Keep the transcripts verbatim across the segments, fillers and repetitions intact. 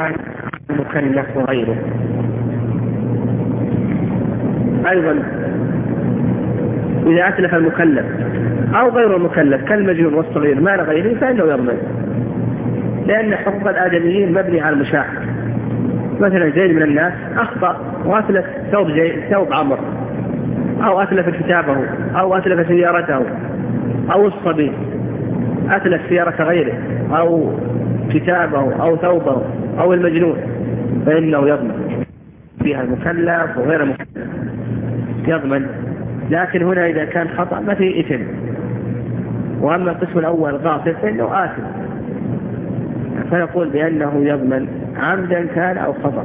المكلف وغيره. أيضا إذا أتلف المكلف أو غير المكلف كالمجنون والصغير مال غيره فإنه يضمن، لأن حقوق الآدميين مبني على المشاحة. مثلا زيد من الناس أخطأ وأتلف ثوب زي ثوب عمر، أو أتلف كتابه، أو أتلف سيارته، أو الصبي أتلف سيارة غيره أو كتابه أو ثوبه، أو المجنون، فإنه يضمن فيها المكلف وغير المكلف يضمن. لكن هنا إذا كان خطأ ما فيه إثم. وأما القسم الأول غافل فإنه آثم، فنقول بأنه يضمن عمدا كان أو خطأ.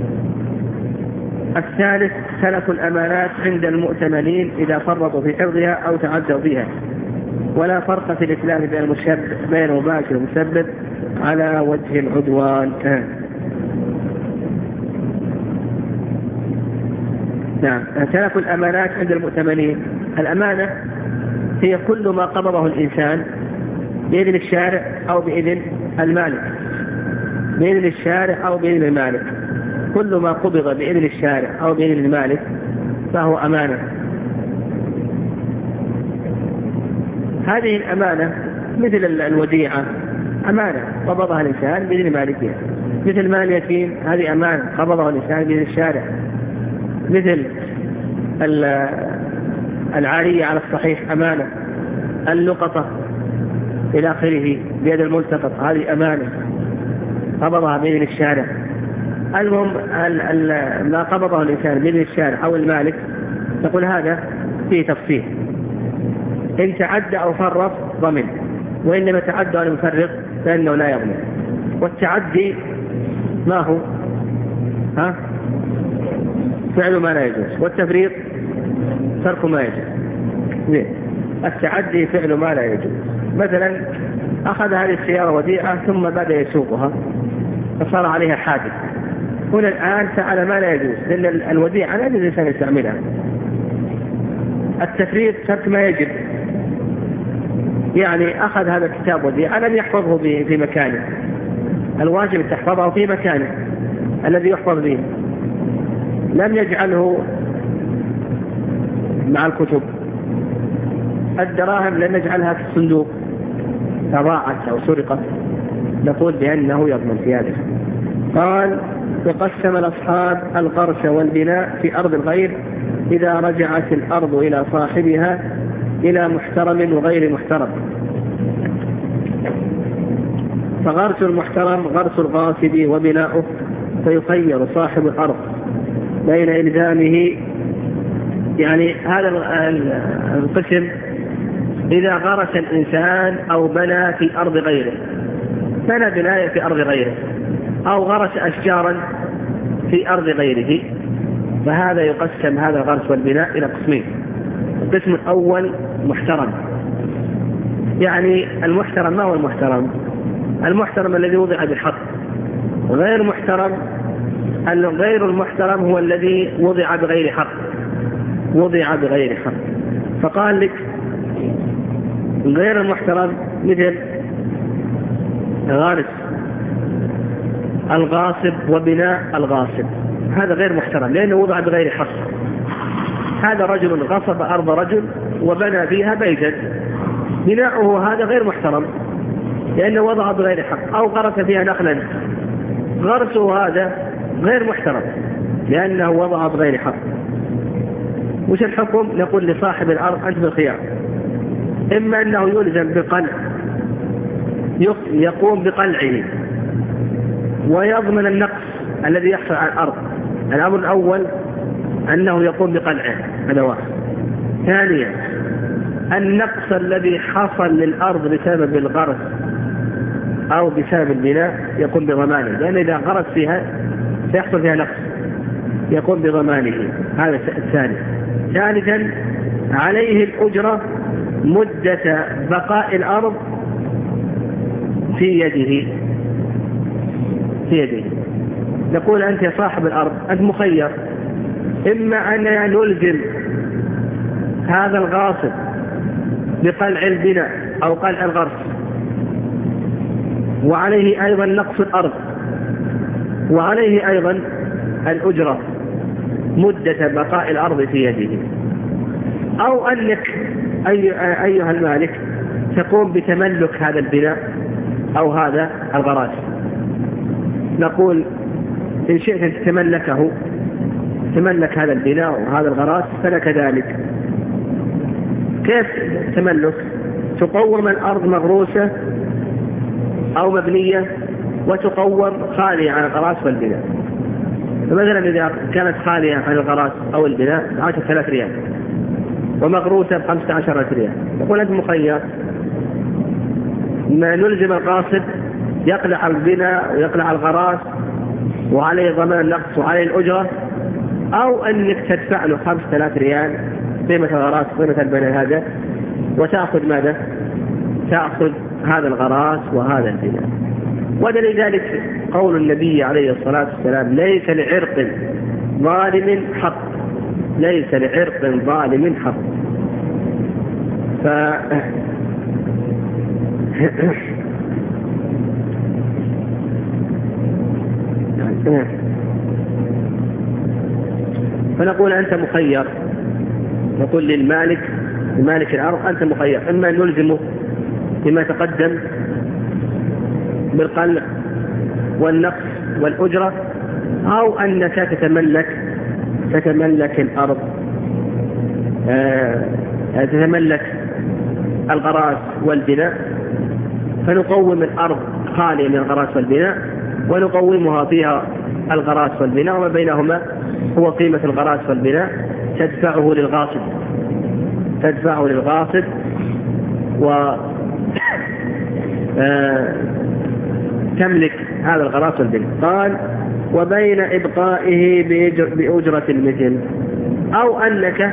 الثالث سلف الأمانات عند المؤتمنين إذا فرطوا في حفظها أو تعدوا بها، ولا فرق في الإتلاف بين المشبه بين المباشر والمسبب على وجه العدوان. نعم. سلف الأمانات عند المؤتمنين، الأمانة هي كل ما قبضه الإنسان بإذن الشارع أو بإذن المالك، بإذن الشارع أو بإذن المالك، كل ما قبض بإذن الشارع أو بإذن المالك فهو أمانة. هذه الأمانة مثل الوديعة، أمانة قبضها الإنسان بإذن مالكها، مثل مال يتيم هذه أمانة قبضها الإنسان بإذن الشارع، مثل العارية على الصحيح أمانة، اللقطة إلى آخره بيد الملتقط هذه أمانة قبضها بإذن الشارع. المهم ما قبضه الإنسان بإذن الشارع أو المالك تقول هذا فيه تفصيل، إن تعدى أو فرط ضمن، وإنما تعدى أو مفرط فإنه لا يضمن. والتعدي ما هو؟ ها؟ فعل ما لا يجوز، والتفريط ترك ما يجوز. التعدي فعل ما لا يجوز، مثلا أخذ هذه السيارة وديعة ثم بدأ يسوقها فصار عليها حادث، هنا الآن فعل ما لا يجوز، لأن الوديعة لا يجوز الإنسان يستعملها. التفريط ترك ما يجب، يعني أخذ هذا الكتاب وديعة لم يحفظه في مكانه، الواجب تحفظه في مكانه الذي يحفظ به، لم يجعله مع الكتب. الدراهم لم يجعلها في الصندوق تضاعت أو سرقت، نقول بأنه يضمن في هذا. قال وقسم الأصحاب الغرس والبناء في أرض الغير إذا رجعت الأرض إلى صاحبها إلى محترم وغير محترم. فغرس المحترم غرس الغاصب وبناؤه، فيخير صاحب الأرض بين إلزامه، يعني هذا القسم إذا غرس الإنسان أو بنى في أرض غيره، بنى بناء في أرض غيره أو غرس أشجارا في أرض غيره، فهذا يقسم هذا الغرس والبناء إلى قسمين. القسم الأول محترم، يعني المحترم ما هو المحترم؟ المحترم الذي وضع بالحق، غير محترم غير المحترم هو الذي وضع بغير حق، وضع بغير حق. فقال لك غير المحترم مثل غارس الغاصب وبناء الغاصب، هذا غير محترم لأنه وضع بغير حق. هذا رجل غصب أرض رجل وبنى فيها بيتا، بناؤه هذا غير محترم لأنه وضع بغير حق، أو غرس فيها نخلا، غرسه هذا غير محترم لأنه وضع بغير حق. وش الحكم؟ نقول لصاحب الأرض أنت بالخيار، إما أنه يلزم بقلع، يقوم بقلعه ويضمن النقص الذي يحصل على الأرض. الأمر الأول أنه يقوم بقلعه، هذا واحد. ثانيا النقص الذي حصل للأرض بسبب الغرس أو بسبب البناء يقوم بضمانه، لأن إذا غرس فيها سيحصل فيها نقص، يقوم بضمانه، هذا الثاني. ثالثا عليه الأجرة مدة بقاء الأرض في يده في يده نقول أنت يا صاحب الأرض أنت مخير، إما أن نلزم هذا الغاصب بقلع البناء أو قلع الغرس وعليه أيضا نقص الأرض، وعليه أيضا الأجرة مدة بقاء الأرض في يده، أو أنك أي أيها المالك تقوم بتملك هذا البناء أو هذا الغراس. نقول إن شئت أن تتملكه، تملك هذا البناء وهذا الغراس فلك ذلك. كيف تملك؟ تقوم الأرض مغروسة أو مبنية وتقوم خالية عن الغراس والبناء. فمثلا إذا كانت خالية عن الغراس أو البناء عشرة آلاف ريال ومغروسة بخمسة عشر ألف ريال، يقول أنت مخير، ما نلزم القاصد يقلع البناء ويقلع الغراس وعليه ضمان نقص وعليه الأجرة، أو أنك تدفع له خمسة آلاف ريال قيمة الغراس قيمة البناء هذا وتأخذ ماذا؟ تأخذ هذا الغراس وهذا البناء. ودليل ذلك قول النبي عليه الصلاة والسلام: ليس لعرق ظالم حق، ليس لعرق ظالم حق. ف... فنقول أنت مخير، نقول للمالك لمالك الأرض أنت مخير، إما أن نلزمه بما تقدم بالقلع والنقص والأجرة، أو أنك تتملك تتملك الأرض آه، تتملك الغراس والبناء، فنقوم الأرض خالية من الغراس والبناء ونقومها فيها الغراس والبناء، وما بينهما هو قيمة الغراس والبناء تدفعه للغاصب تدفعه للغاصب و آه تملك هذا الغراس والبناء. قال: وبين إبقائه بأجرة المثل، أو أنك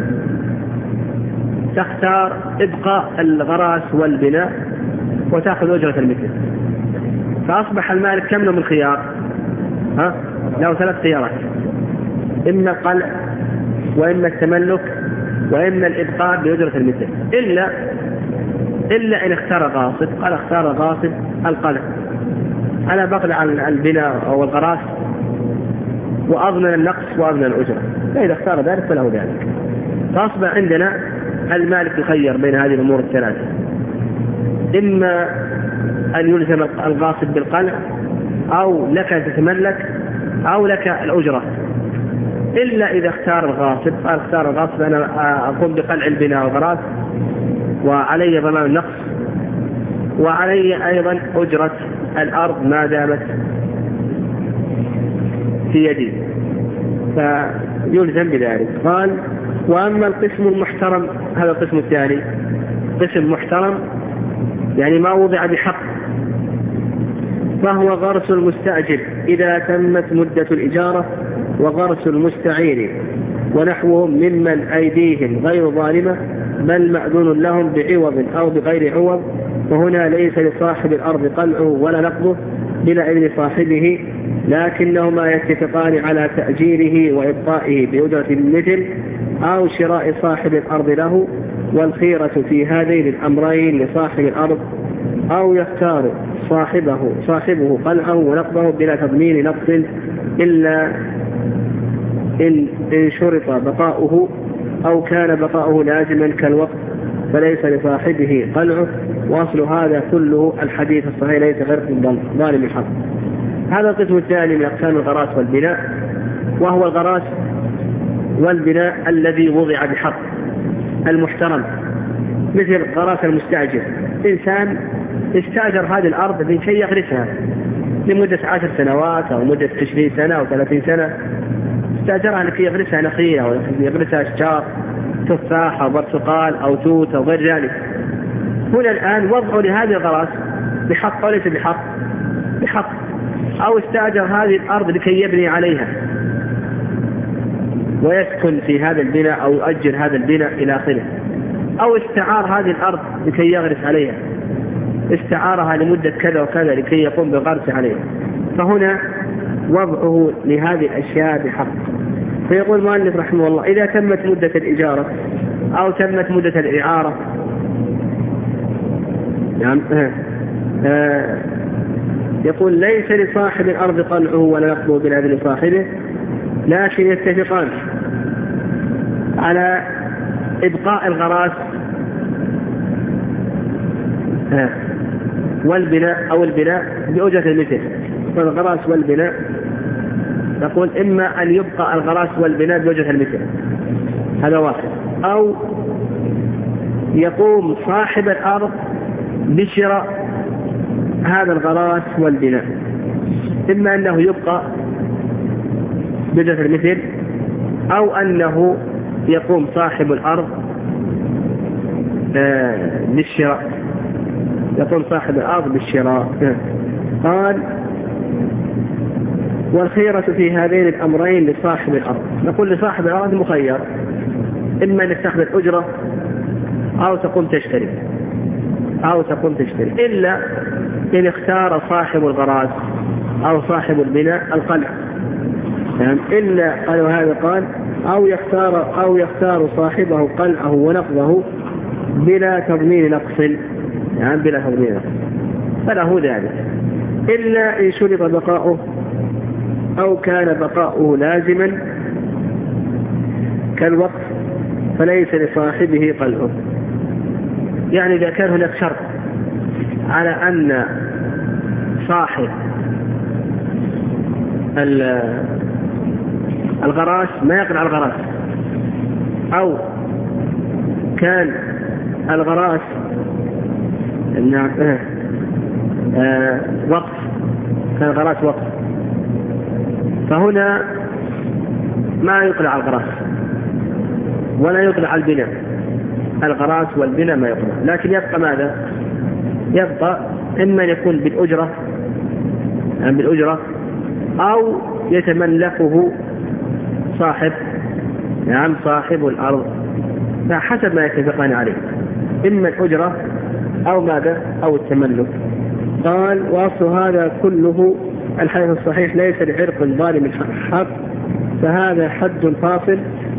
تختار إبقاء الغراس والبناء وتأخذ أجرة المثل. فأصبح المالك كم له من خيار؟ ها؟ له ثلاث خيارات: إما قلع، وإما التملك، وإما الإبقاء بأجرة المثل، إلا إلا إن اختار غاصب. قال: اختار غاصب القلع، أنا بقلع البناء أو الغراس وأضمن النقص وأضمن الأجرة، فإذا اختار ذلك فله ذلك. فأصبح عندنا المالك يخير بين هذه الأمور الثلاثة: إما أن يلزم الغاصب بالقلع، أو لك أن تتملك، أو لك الأجرة. إلا إذا اختار الغاصب، قال: اختار الغاصب أنا أقوم بقلع البناء والغراس وعلي ضمان النقص وعلي أيضا أجرة الأرض ما دامت في يدي، فيلزم بذلك. قال: وأما القسم المحترم، هذا القسم الثاني، قسم محترم يعني ما وضع بحق، فهو غرس المستأجر إذا تمت مدة الإجارة، وغرس المستعير ونحوهم ممن أيديهم غير ظالمة بل مأذون لهم بعوض أو بغير عوض، وهنا ليس لصاحب الأرض قلعه ولا نقضه بلا إذن صاحبه، لكنهما يتفقان على تأجيره وإبقائه بأجرة المثل أو شراء صاحب الأرض له، والخيرة في هذين الأمرين لصاحب الأرض، أو يختار صاحبه صاحبه قلعه ونقضه بلا تضمين نقص إلا إن شرط بقاؤه أو كان بقاؤه لازما كالوقت، فليس لصاحبه قلعه. وأصل هذا كله الحديث الصحيح: ليس غير ظالم الحق. هذا القسم الثاني من أقسام الغراس والبناء، وهو الغراس والبناء الذي وضع بحق المحترم، مثل غراس المستأجر. إنسان استأجر هذه الأرض لكي يغرسها لمدة عشر سنوات أو مدة عشرين سنة أو ثلاثين سنة، استأجرها لكي يغرسها نخيل أو يغرسها أشجار تفاح أو برتقال أو توت أو غير ذلك. هنا الآن وضعوا لهذه الغراس بحق وليس بحق بحق، أو استأجر هذه الأرض لكي يبني عليها ويسكن في هذا البناء أو يؤجر هذا البناء إلى آخره، أو استعار هذه الأرض لكي يغرس عليها، استعارها لمدة كذا وكذا لكي يقوم بالغرس عليها. فهنا وضعه لهذه الأشياء بحق. فيقول المؤلف رحمه الله: إذا تمت مدة الإجارة أو تمت مدة الإعارة، يعني يقول ليس لصاحب الأرض قلعه ولا نقضه بالأذن صاحبه، لكن يتفقان على إبقاء الغراس والبناء أو البناء بأجرة المثل. فالغراس والبناء نقول إما أن يبقى الغراس والبناء بأجرة المثل، هذا واحد، أو يقوم صاحب الأرض بشراء هذا الغراس والبناء، إما أنه يبقى بأجرة المثل أو أنه يقوم صاحب الأرض بالشراء، يقوم صاحب الأرض بالشراء. قال والخيرة في هذين الأمرين لصاحب الأرض. نقول لصاحب الأرض مخير، إما أن يستخدم أجرة أو تقوم تشتري أو تقوم تشتري، إلا إن اختار صاحب الغراس أو صاحب البناء القلع، يعني إلا قالوا هذا قال أو يختار أو يختار صاحبه قلعه ونقضه بلا تضمين نقص، يعني بلا تضمين نقص، فله ذلك، إلا إن شرط بقاؤه أو كان بقاؤه لازما كالوقف فليس لصاحبه قلعه. يعني إذا كان هناك شرط على أن صاحب الغراس ما يقلع الغراس، أو كان الغراس آه وقف، كان الغراس وقف، فهنا ما يقلع الغراس ولا يقلع البناء، الغراس والبناء ما يقلع، لكن يبقى ماذا؟ يبقى إما يكون بالأجرة يعني بالأجرة أو يتملكه صاحب يعني صاحب الأرض، حسب ما يتفقان عليه، إما الأجرة أو ماذا أو التملك. قال وأصل هذا كله الحديث الصحيح ليس لعرق ظالم الحق، فهذا حد فاصل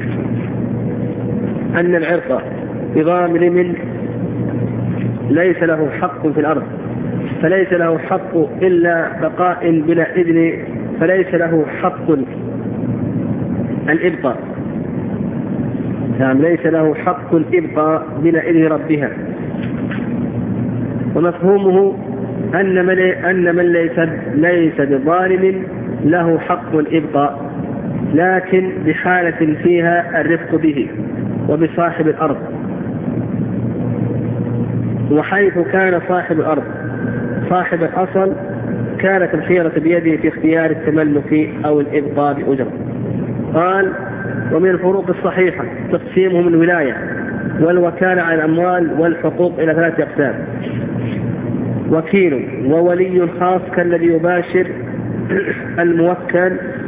أن العرق بظالم ليس له حق في الأرض، فليس له حق إلا بقاء بلا إذن، فليس له حق الإبقاء، يعني ليس له حق الإبقاء بلا إذن ربها. ومفهومه أن من, أن من ليس, ليس بظالم له حق الإبقاء، لكن بحالة فيها الرفق به وبصاحب الأرض، وحيث كان صاحب الأرض صاحب الأصل كانت الخيرة بيده في اختيار التملك أو الإبقاء بأجرة. قال ومن الفروق الصحيحة تقسيمهم الولاية والوكالة على الأموال والحقوق إلى ثلاثة أقسام: وكيل وولي خاص كالذي يباشر الموكل،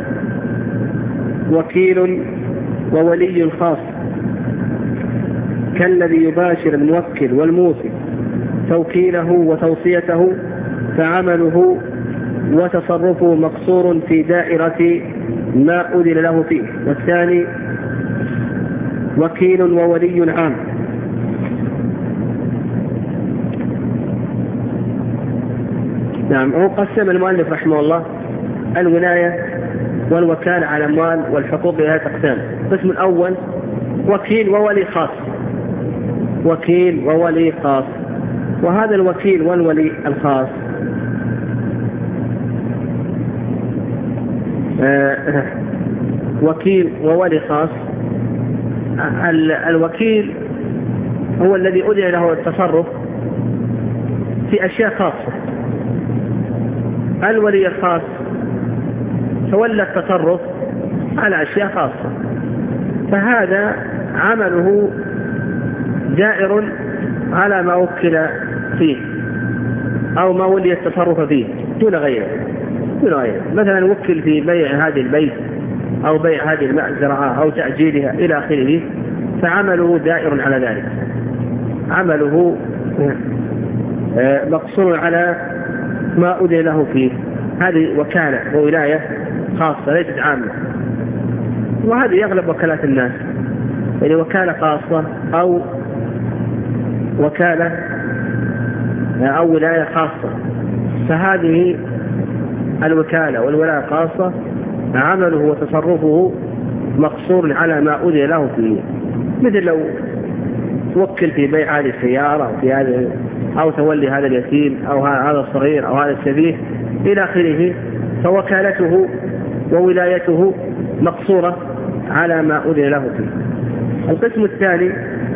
وكيل وولي خاص كالذي يباشر الموكل والموصي توكيله وتوصيته، فعمله وتصرفه مقصور في دائرة ما أذن له فيه. والثاني وكيل وولي عام نعم. هو قسم المؤلف رحمه الله الولاية والوكالة على الأموال والحقوق إلى ثلاثة أقسام. القسم الأول وكيل وولي خاص، وكيل وولي خاص. وهذا الوكيل والولي الخاص آه وكيل وولي خاص، الوكيل هو الذي أذن له التصرف في أشياء خاصة، الولي الخاص تولى التصرف على أشياء خاصة، فهذا عمله جائر على ما وكل فيه أو ما ولي التصرف فيه دون غيره دون غيره. مثلا وكل في بيع هذه البيت أو بيع هذه المزرعة أو تأجيلها إلى آخره، فعمله دائر على ذلك، عمله مقصور على ما أذن له فيه. هذه وكالة وولاية خاصة ليست عامة، وهذه يغلب وكالات الناس، يعني وكالة خاصة أو وكالة أو ولاية خاصة، فهذه الوكالة والولاية خاصة عمله وتصرفه مقصور على ما أذن له فيه، مثل لو توكل في بيع هذه السيارة أو في هذا أو تولي هذا اليتيم أو هذا الصغير أو هذا السفيه إلى آخره، فوكالته وولايته مقصورة على ما أذن له فيه. القسم الثاني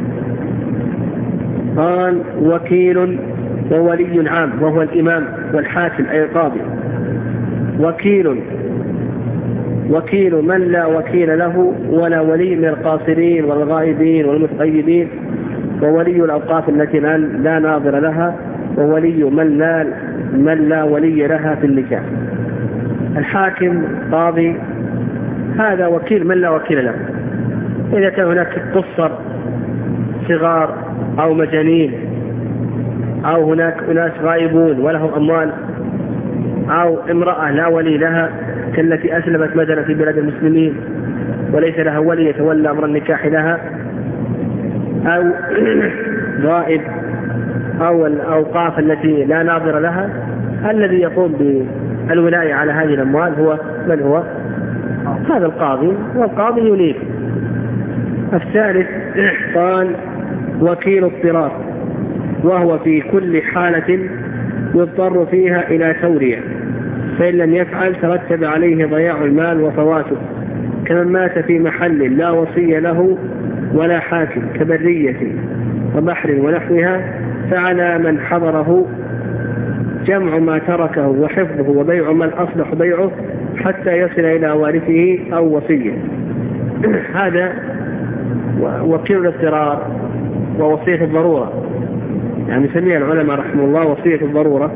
قال وكيل وولي عام، وهو الإمام والحاكم أي القاضي. وكيل وكيل من لا وكيل له ولا ولي من القاصرين والغائبين والمتغيبين، وولي الأوقاف التي لا ناظر لها، وولي من لا, من لا ولي لها في النكاح. الحاكم قاضي هذا وكيل من لا وكيل له. إذا كان هناك قصر صغار أو مجانين أو هناك أناس غائبون ولهم أموال، أو امرأة لا ولي لها كالتي أسلمت مثلا في بلاد المسلمين وليس لها ولي يتولى أمر النكاح لها، أو غائب، أو الأوقاف التي لا ناظر لها، الذي يقوم بالولاية على هذه الأموال هو من هو؟ هذا القاضي، والقاضي ينيب. الثالث قال وكيل اضطرار، وهو في كل حالة يضطر فيها إلى تورية، فإن لم يفعل ترتب عليه ضياع المال وفواته، كمن مات في محل لا وصي له ولا حاكم كبرية وبحر ونحوها، فعلى من حضره جمع ما تركه وحفظه وبيع من أصلح بيعه حتى يصل إلى وارثه أو وصيه. هذا وكيل الاضطرار ووصية الضرورة، يعني يسميها العلماء رحمه الله وصية الضرورة.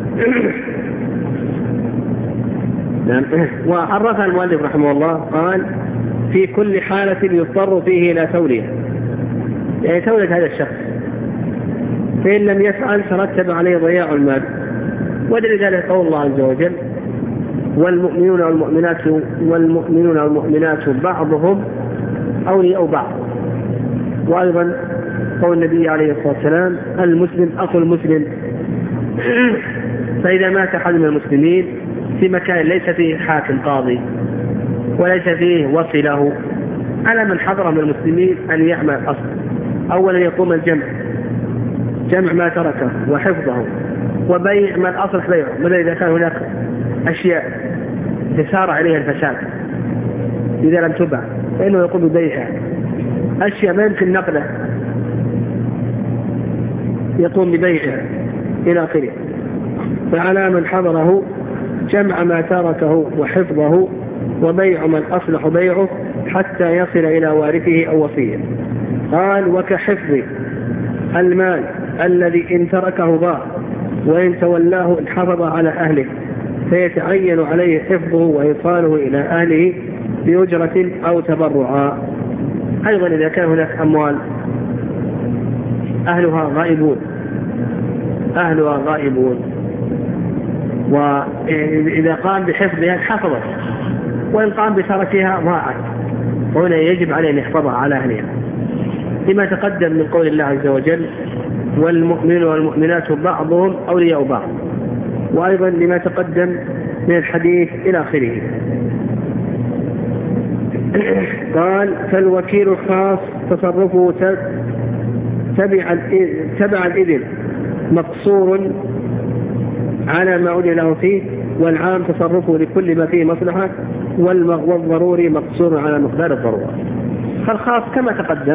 وعرفها المؤلف رحمه الله قال في كل حالة يضطر فيه إلى تولية، يعني تولية هذا الشخص، فإن لم يفعل ترتب عليه ضياع المال. ودليل ذلك قول الله عز وجل والمؤمنون والمؤمنات والمؤمنون والمؤمنات بعضهم أولياء بعض. وأيضا قول النبي عليه الصلاة والسلام المسلم أخو المسلم. فإذا مات أحد من المسلمين في مكان ليس فيه حاكم قاضي وليس فيه وصي له، على من حضر من المسلمين أن يعمل أصلا. أولا يقوم الجمع، جمع ما تركه وحفظه وبيع من أصلح بيعه، ماذا إذا كان هناك أشياء تسارع عليها الفساد إذا لم تبع، فإنه يقوم ببيعها. أشياء ما يمكن نقله يقوم ببيعها إلى آخره. فعلى من حضره جمع ما تركه وحفظه وبيع من أصلح بيعه حتى يصل إلى وارثه أو وصيه. قال وكحفظ المال الذي إن تركه ضاع وإن تولاه انحفظ على أهله، فيتعين عليه حفظه وإيصاله إلى أهله بأجرة أو تبرعا. أيضا إذا كان هناك أموال أهلها غائبون أهلها غائبون وإذا قام بحفظها حفظت، وإن قام بتركها ضاعت، وهنا يجب عليه أن يحفظها على أهلها، لما تقدم من قول الله عز وجل والمؤمنون والمؤمنات بعضهم أولياء بعض، وأيضا لما تقدم من الحديث إلى آخره. قال فالوكيل الخاص تصرفه تبع تبع الإذن مقصور على ما أذن له فيه، والعام تصرفه لكل ما فيه مصلحة، والضروري مقصور على مقدار الضرورة. فالخاص كما تقدم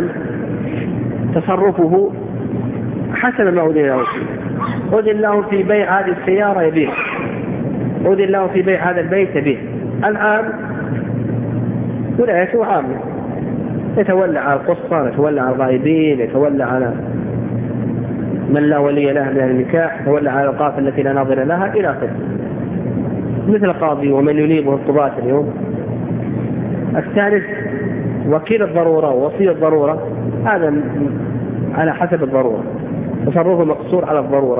تصرفه حسب ما أذن له فيه، أذن له في بيع هذه السيارة يبيع، أذن له في بيع هذا البيت يبيع. العام ولايته عامة، يتولى على القصة، يتولى على الغائبين، يتولى على من لا ولي له من النكاح، يتولى على الأوقاف التي لا ناظر لها إلى آخره، مثل قاضي ومن ينيبه القضاة اليوم. الثالث وكيل الضرورة ووصي الضرورة، هذا على حسب الضرورة، تصرفه مقصور على الضرورة.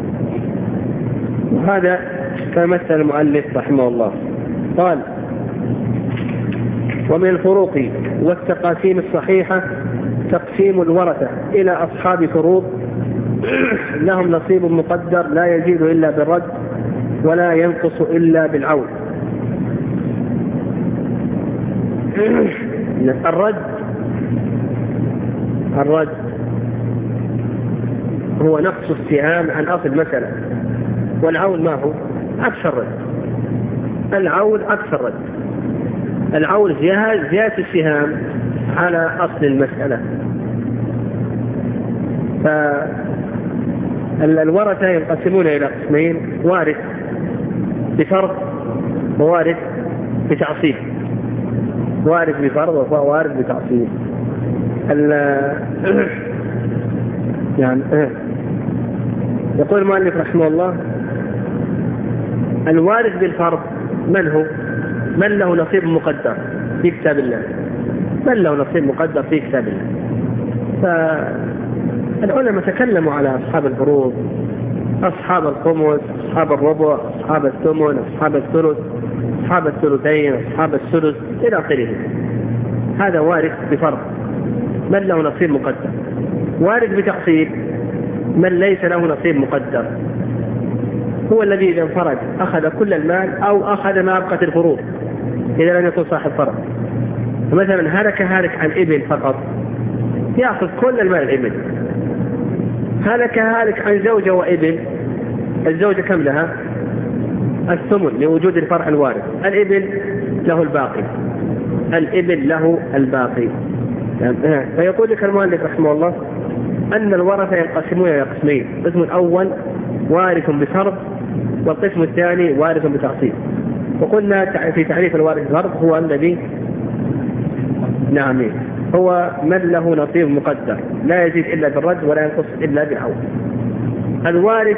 وهذا كمثل المؤلف رحمه الله. قال ومن الفروق والتقاسيم الصحيحة تقسيم الورثة إلى أصحاب فروض لهم نصيب مقدر لا يزيد إلا بالرد، ولا ينقص إلا بالعون. الرد الرد هو نقص السهام عن أصل المسألة، والعون ما هو؟ عكس الرد. العون عكس الرد. العون زيادة السهام على أصل المسألة. فالورثة ينقسمون إلى قسمين: وارث بفرض ووارث بتعصيب. وارث بفرض ووارث بتعصيب. يعني يقول المؤلف رحمه الله: الوارث بالفرض من هو؟ من له نصيب مقدر في كتاب الله. من له نصيب مقدر في كتاب الله. فالعلماء تكلموا على أصحاب الفروض: أصحاب الخمس، أصحاب الربع، أصحاب الثمن، أصحاب الثلث، أصحاب الثلثين، أصحاب السدس إلى آخره. هذا وارث بفرض من له نصيب مقدر. وارث بتعصيب من ليس له نصيب مقدر، هو الذي إذا انفرد أخذ كل المال أو أخذ ما أبقت الفروض إذا لم يكن صاحب فرض. مثلا هلك هالك عن ابن فقط يأخذ كل المال الابن. هلك هالك عن زوجة وابن، الزوجة كم لها؟ الثمن لوجود الفرع الوارث. الابن له الباقي. الابن له الباقي. فيقول لك المؤلف رحمه الله أن الورثة ينقسمون إلى قسمين: القسم الأول وارث بفرض، والقسم الثاني وارث بتعصيب. وقلنا في تعريف الوارث بفرض هو الذي نعم هو من له نصيب مقدر لا يزيد إلا بالرد ولا ينقص إلا بالعون. الوارث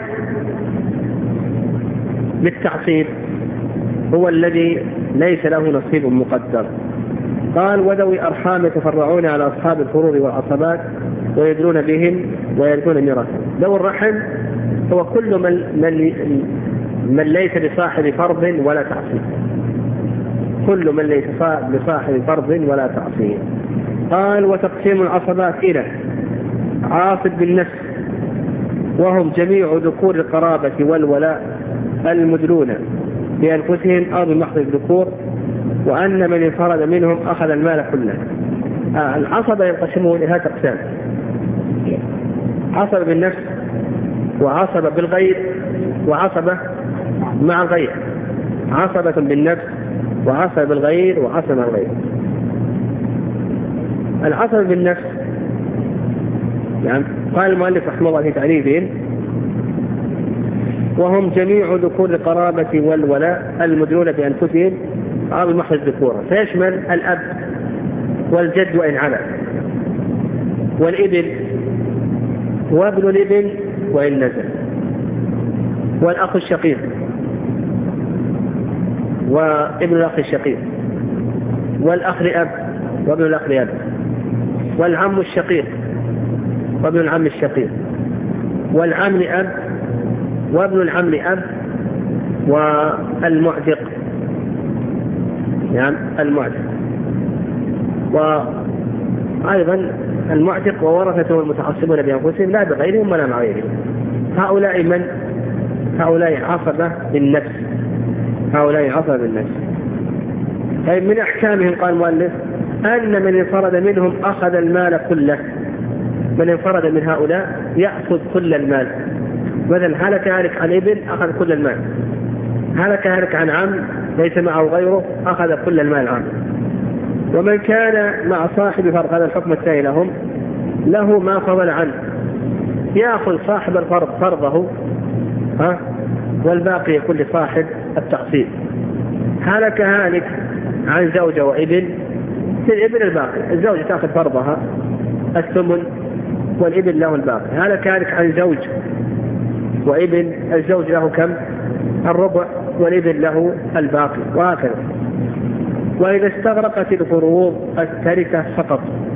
بالتعصيب هو الذي ليس له نصيب مقدر. قال: وذوي أرحام يتفرعون على أصحاب الفروض والعصبات ويدلون بهم ويرثون ميراثا. ذوي الرحم هو كل من, من, من ليس بصاحب فرض ولا تعصيب. كل من ليس بصاحب فرض ولا تعصيب. قال: وتقسيم العصبات إلى عاصب بالنفس، وهم جميع ذكور القرابة والولاء المدلون بأنفسهم أو بمحض الذكور، وأن من انفرد منهم أخذ المال كله. آه العصبة ينقسمون إلى ثلاث أقسام: عصبة بالنفس، وعصبة بالغير، وعصبة مع الغير. عصبة بالنفس وعصبة بالغير وعصبة مع الغير. العصبة بالنفس يعني قال المؤلف رحمه الله في تعريفهم: وهم جميع ذكور القرابة والولاء المدلون بأنفسهم أو بمحض الذكورة، فيشمل الأب والجد وإن علا، والابن وابن الابن وإن نزل، والأخ الشقيق وابن الأخ الشقيق، والأخ لأب وابن الأخ لأب، والعم الشقيق وابن العم الشقيق، والعم لأب وابن العم لأب، والمعتق يعني المعتق، وأيضا المعتق وورثته المتعصبون بأنفسهم لا بغيرهم ولا مع غيرهم. هؤلاء من؟ هؤلاء عصبة بالنفس. هؤلاء عصبة بالنفس. طيب من أحكامهم قال المؤلف أن من انفرد منهم أخذ المال كله. من انفرد من هؤلاء يأخذ كل المال. مثلا هلك هالك عن ابن أخذ كل المال. هلك هالك عن عم ليس معه غيره أخذ كل المال عنه. ومن كان مع صاحب فرض، هذا الحكم الثاني لهم، له ما فضل عنه يأخذ صاحب الفرض فرضه ها والباقي يكون لصاحب التعصيب. هلك هالك عن زوجة وابن، الابن الباقي، الزوجة تأخذ فرضها الثمن والابن له الباقي. هلك هالك عن زوج وابن، الزوج له كم؟ الربع، والابن له الباقي، وهكذا. وإذا استغرقت الفروض التركة فقط،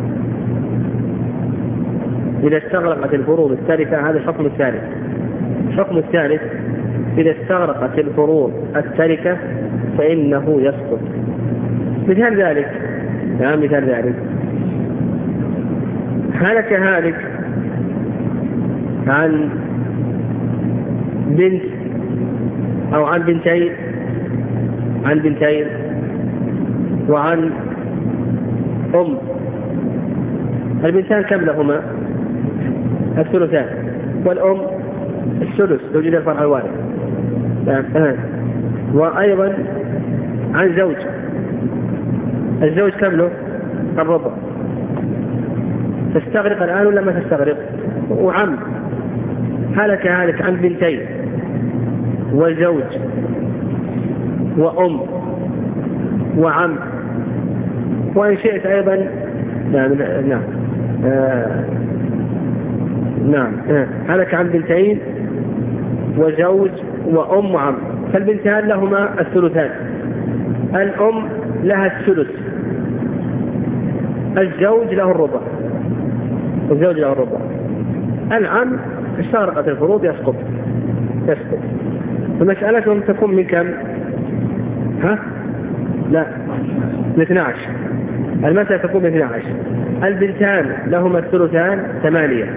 إذا استغرقت الفروض التركة، هذا الحكم الثالث. الحكم الثالث إذا استغرقت الفروض التركة فإنه يسقط. مثال ذلك يعني مثال ذلك هلك هالك عن بنت أو عن بنتين عن بنتين وعن أم. البنتان كم لهما؟ الثلثان، والأم الثلث توجد الفرع الوارث. وأيضا عن زوج، الزوج كم له؟ الربع. تستغرق الآن ولا ما تستغرق؟ وعم هلك هلك عن بنتين وزوج وأم وعم، وإن شئت أيضا نعم نعم آه نعم آه. هلك عن بنتين وزوج وأم وعم، فالبنتان لهما الثلثان، الأم لها الثلث، الزوج له الربع، الزوج له الربع. العم استغرقت الفروض يسقط يسقط. فمسألتهم تكون من كم؟ ها؟ لا، من اثني عشر. المسألة تكون من اثني عشر. البنتان لهما الثلثان ثمانية،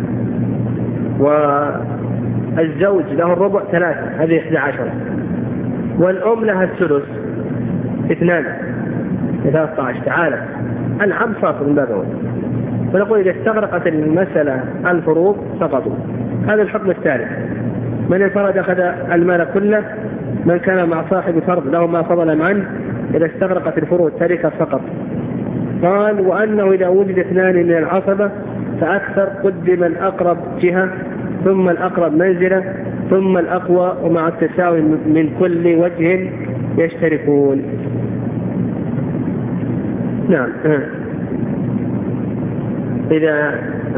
والزوج له الربع ثلاثة، هذه احدى عشر، والأم لها الثلث اثنان ثلاثة عشر. تعالى العم صار من باب أول. فنقول إذا استغرقت المسألة الفروض سقطوا. هذا الحكم الثالث: من انفرد أخذ المال كله، من كان مع صاحب فرض له ما فضل عنه، إذا استغرقت الفروض ترك فقط. قال: وأنه إذا وجد اثنان من العصبة فأكثر قدم الأقرب جهة ثم الأقرب منزلة ثم الأقوى، ومع التساوي من كل وجه يشتركون. نعم. إذا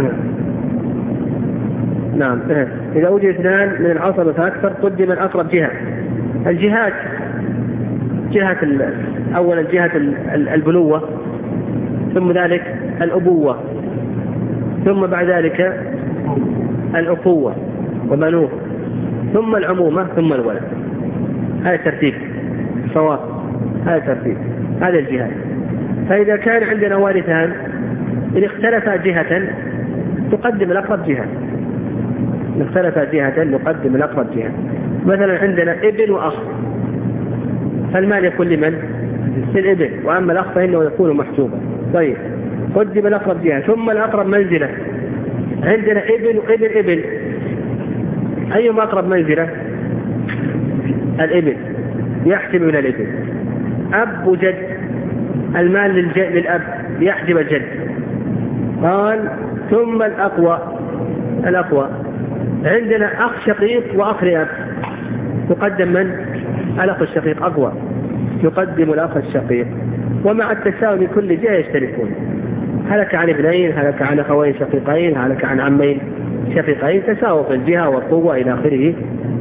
نعم إذا وجد اثنان من العصبة فأكثر قدم الأقرب جهة. الجهات جهة أولا جهة البنوة، ثم ذلك الأبوة، ثم بعد ذلك الأخوة وبنوه، ثم العمومة، ثم الولد. هذا الترتيب صواب، هذا الترتيب، هذا الجهات. فإذا كان عندنا وارثان إن اختلفا جهة تقدم الأقرب جهة، إن اختلفا جهة نقدم الأقرب جهة. مثلا عندنا ابن وأخ، فالمال يكون لمن؟ للابن، وأما الأخ فإنه يكون محسوبا. طيب، قدم الأقرب جهة ثم الأقرب منزلة. عندنا ابن وابن ابن، أيما أقرب منزلة؟ الابن، يحجب من الابن. أب وجد، المال للجد للأب يحجب الجد. قال: ثم الأقوى، الأقوى عندنا أخ شقيق وأخ لأب، يقدم من؟ الأخ الشقيق أقوى، يقدم الأخ الشقيق، ومع التساوي من كل جهة يشتركون. هلك عن ابنين، هلك عن أخوين شقيقين، هلك عن عمين شقيقين، تساووا في الجهة والقوة إلى آخره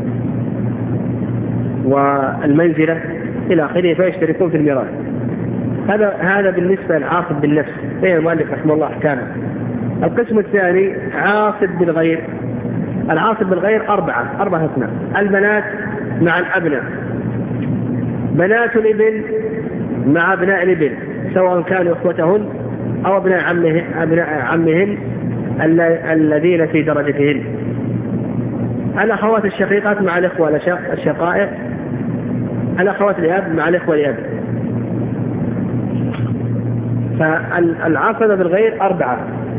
والمنزلة إلى آخره، فيشتركون في الميراث. هذا هذا بالنسبة للعاصب بالنفس، بين المؤلف رحمه الله أحكامه. القسم الثاني عاصب بالغير. العاصب بالغير أربعة أربعة أثناء: البنات مع الأبناء، بنات الابن مع أبناء الابن سواء كانوا إخوتهن أو أبناء عمهن, أبناء عمهن الذين في درجتهن، الأخوات الشقيقات مع الإخوة الشقائق، الأخوات الأب مع الإخوة الأب. فالعاصبة بالغير أربعة: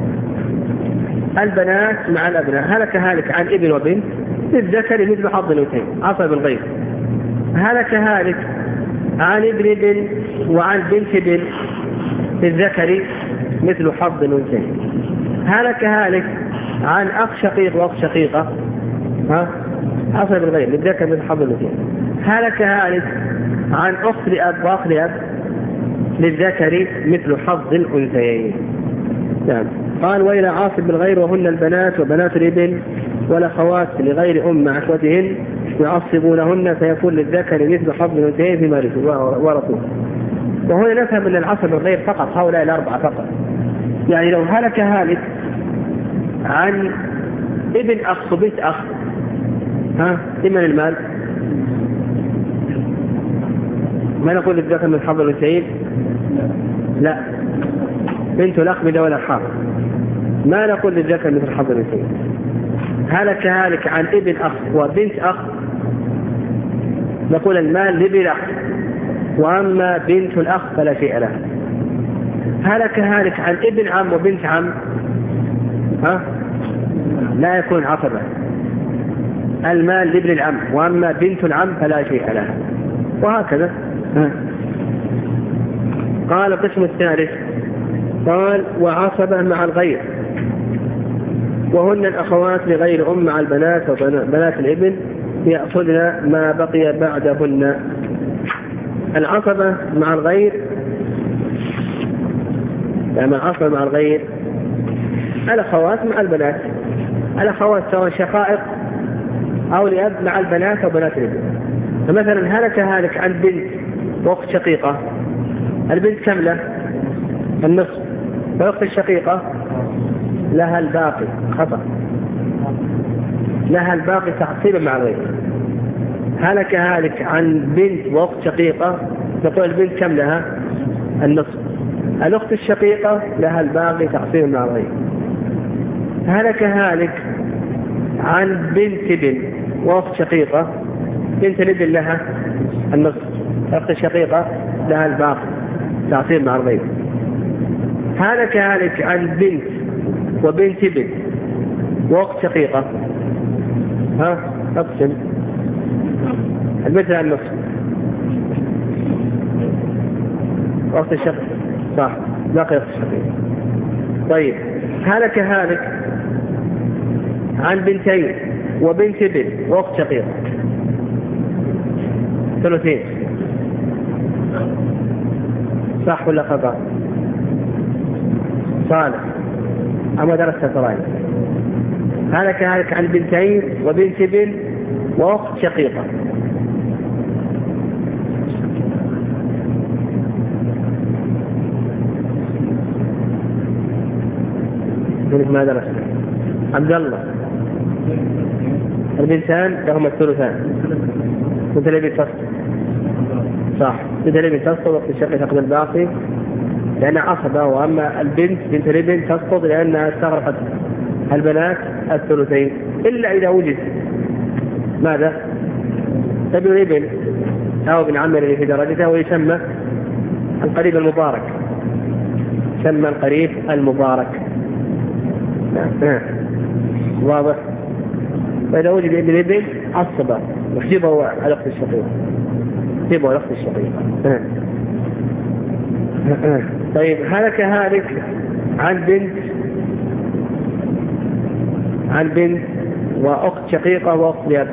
البنات مع الأبناء، هلك هالك عن ابن وبنت للذكر مثل حظ الأنثيين، عاصبة بالغير. هلك هالك عن ابن ابن وعن بنت ابن للذكر مثل حظ الأنثيين. هلك هالك عن أخ شقيق وأخ شقيقة، ها عاصبة بالغير للذكر مثل حظ الأنثيين. هلك هالك عن أخت لأب وأخ لأب للذكر مثل حظ الأنثيين. نعم. قال: وإلى عاصب بالغير وهن البنات وبنات الابن والأخوات لغير أم مع أخوتهن يعصبونهن، فيكون للذكر مثل حظ الأنثيين فيما ورثوه. وهنا نفهم أن العصب بالغير فقط هؤلاء الأربعة فقط. يعني لو هلك هالك عن ابن أخ وبنت أخ، ها لمن المال؟ ما نقول للذكر من حظ الأنثيين؟ لا، بنت الأخ من ذوي الأرحام، ما نقول للذكر مثل حظ الأنثيين. هلك هالك عن ابن أخ وبنت أخ، نقول المال لابن الأخ، وأما بنت الأخ فلا شيء لها. هلك هالك عن ابن عم وبنت عم ها لا يكون عصبة. المال لابن العم، وأما بنت العم فلا شيء لها، وهكذا. ها. قال القسم الثالث قال وعصبة مع الغير، وهن الأخوات لغير أم مع البنات وبنات الابن يأخذن ما بقي بعدهن. العصبة مع الغير، يعني العصبة مع الغير الأخوات مع البنات، الأخوات سواء شقائق أو لأب مع البنات وبنات الابن. فمثلا هلك هالك عن بنت وأخت شقيقة، البنت كم له؟ النصف، والأخت الشقيقة لها الباقي، خطأ، لها الباقي تحصيلا مع الغير. هلك هالك عن بنت وأخت شقيقة، نقول البنت كم لها؟ النصف، الأخت الشقيقة لها الباقي تحصيلا مع الغير. هلك هالك عن بنت ابن وأخت شقيقة، بنت الابن لها النصف، الأخت الشقيقة لها الباقي تحصيلا مع الغير. هلك هالك عن بنت وبنت ابن وأخت شقيقة، ها اقسم البنت لها النصف، أخت الشقيقة صح، باقي أخت الشقيقة. طيب هلك هالك عن بنتين وبنت ابن وأخت شقيقة، ثلاثين، صح ولا خطأ؟ صالح، أما درست تراي. هلك هالك عن بنتين وبنت ابن وأخت شقيقة، ما درست. عبد الله البنتان لهم الثلثان، بنت الابن تصل، صح، بنت الابن تصل وأخت الشقيقة تأخذ الباقي لأنها عصبة، وأما البنت بنت الابن تسقط لأنها استغرقت البنات الثلثين، إلا إذا وجد ماذا؟ ابن الابن أو ابن عم الذي في درجته، ويسمى القريب المبارك، يسمى القريب المبارك. واضح؟ فإذا وجد ابن الابن عصبة وحجبه على الأخت الشقيقة، حجبه على الأخت الشقيقة. طيب هلك هالك عن بنت عن بنت وأخت شقيقة وأخت لأب،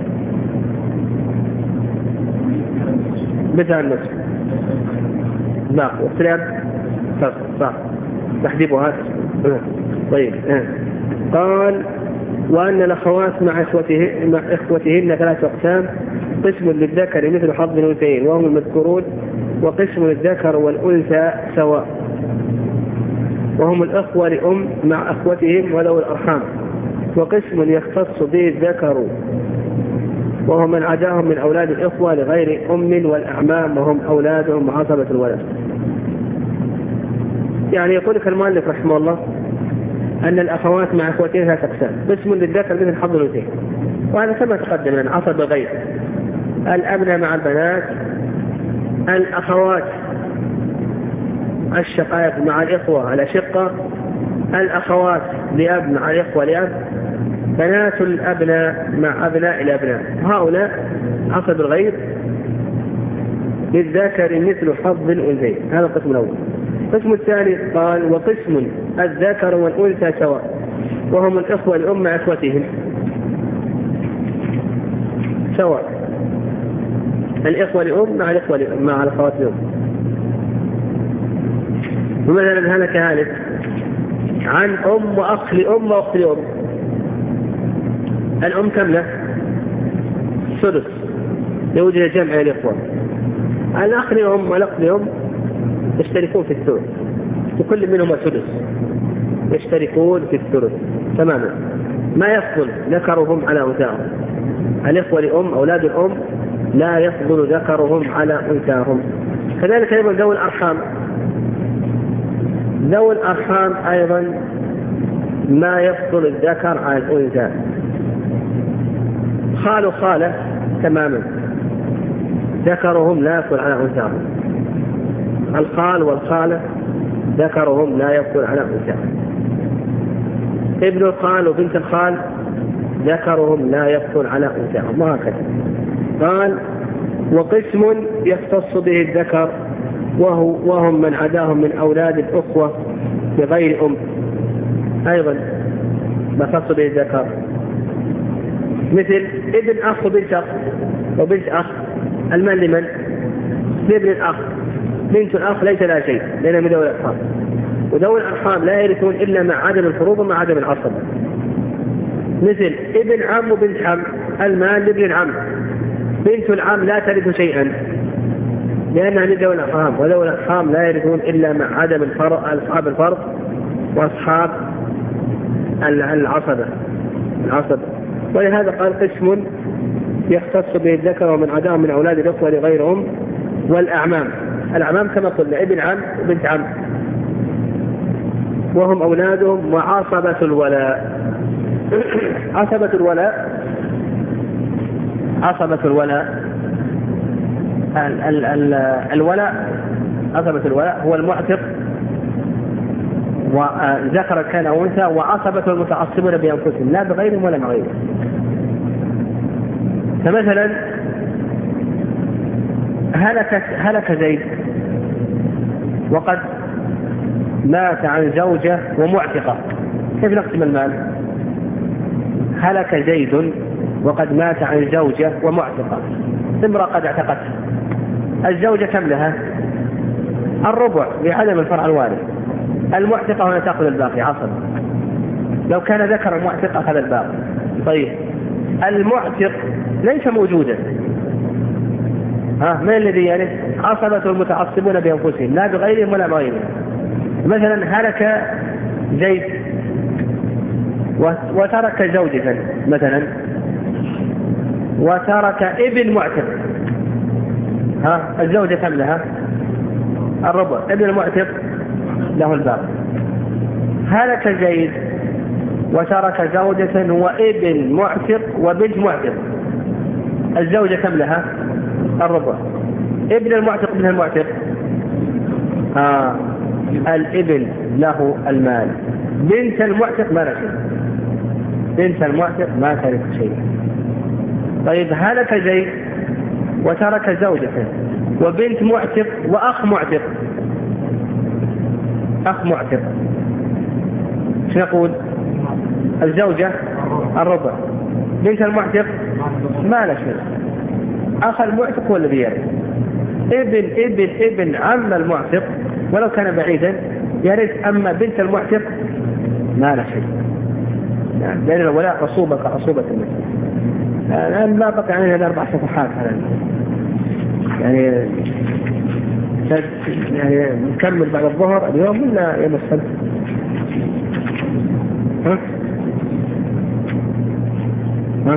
مثل النصف، لا أخت لأب صح صح تحديبها. طيب قال وأن الأخوات مع إخوتهن مع إخوتهن ثلاث أقسام، قسم للذكر مثل حظ الأنثيين وهم المذكورون، وقسم للذكر والأنثى سواء، وهم الأخوة لأم مع أخوتهم ولو الأرحام، وقسم يختص به الذكر وهم من عداهم من أولاد الإخوة لغير أم والأعمام وهم أولادهم وعصبة الولد. يعني يقول لك المؤلف رحمه الله أن الأخوات مع أخوتين ثلاث أقسام، قسم للذكر مثل حظ الأنثيين، وهذا كما تقدم أن عصب الغير، الأبناء مع البنات، الأخوات الشقائق مع الإخوة الأشقة، الأخوات لأب مع الإخوة لأب، بنات الأبناء مع أبناء الأبناء، هؤلاء عصب الغير للذكر مثل حظ الأنثيين. هذا القسم الأول. القسم الثاني قال وقسم الذكر والأنثى سواء، وهم الإخوة لأم مع إخوتهم سواء، الإخوة لأم مع الإخوة لأم مع الأخوات لأم. ومثلا هلك هالك عن أم وأخ لأم وأخت لأم، الأم كم له؟ ثلث لوجد جمع الإخوة، الأخ لأم والأخ لأم يشتركون في الثلث، وكل منهم ثلث يشتركون في الثلث تماما، ما يفضل ذكرهم على أنثاهم. الإخوة لأم أولاد الأم لا يفضل ذكرهم على أنثاهم. كذلك أيضا ذوي الأرحام، ذوي الأرحام أيضا ما يفضل الذكر على الأنثى، خال وخالة تماما، ذكرهم لا يدخل على أنثاهم. الخال والخالة ذكرهم لا يدخل على أنثاهم. ابن الخال وبنت الخال ذكرهم لا يدخل على أنثاهم، وهكذا. قال وقسم يختص به الذكر وهو وهم من عداهم من أولاد الأخوة بغير أم، أيضا يختص به الذكر، مثل ابن أخ وبنت أخ وبنت أخ. المال لمن؟ لابن الأخ. بنت الأخ ليس لها شيء لأنها من ذوي الأرحام، وذوي الأرحام لا يرثون إلا مع عدم الفروض ومع عدم العصبة. مثل ابن عم وبنت عم، المال لابن العم. بنت العم لا ترث شيئا لأنها من ذوي الأرحام، وذوي الأرحام لا يرثون إلا مع عدم الفرض، أصحاب الفرض وأصحاب العصبة العصبة. ولهذا قال قسم يختص به الذكر ومن عداهم من أولاد الأخوة لغيرهم والأعمام. الأعمام كما قلنا ابن عم وبنت عم، وهم أولادهم وعصبة الولاء. عصبة الولاء عصبة الولاء ال ال ال الولاء عصبة الولاء هو المعتق وذكر كان أو أنثى، وعصبة المتعصبون بأنفسهم لا بغيرهم ولا بغيرهم. فمثلا هلك هلك زيد وقد مات عن زوجة ومعتقة، كيف نقسم المال؟ هلك زيد وقد مات عن زوجة ومعتقة، امرأة قد اعتقتها، الزوجة كم لها؟ الربع لعدم الفرع الوارث، المعتقة هنا تأخذ الباقي عصب، لو كان ذكر المعتق أخذ الباقي. طيب المعتق ليس موجودا، ها من الذي يرث؟ عصبة المتعصبون بأنفسهم لا بغيرهم ولا بغيرهم. مثلا هلك زيد وترك زوجة مثلا وترك ابن معتق، ها الزوجة كم لها؟ الربع، ابن المعتق له الباقي. هلك زيد وترك زوجة وابن معتق وبنت معتق، الزوجة كم لها؟ الربع. ابن المعتق من المعتق آه. الابن له المال، بنت المعتق ما له شيء، بنت المعتق ما ترك شيء. طيب هلك زيد وترك زوجة وبنت معتق وأخ معتق، أخ معتق شو نقول؟ الزوجة الربع، بنت المعتق ما له شيء، أخ المعتق هو الذي يرث. ابن ابن ابن عم المعتق ولو كان بعيدا يرث، أما بنت المعتق ما له شيء، يعني لأن الولاء عصوبة كعصوبة المسلم. الآن ما بقى علينا أربع صفحات على يعني يعني نكمل بعد الظهر اليوم ولا يوم السبت؟ ها؟ ها؟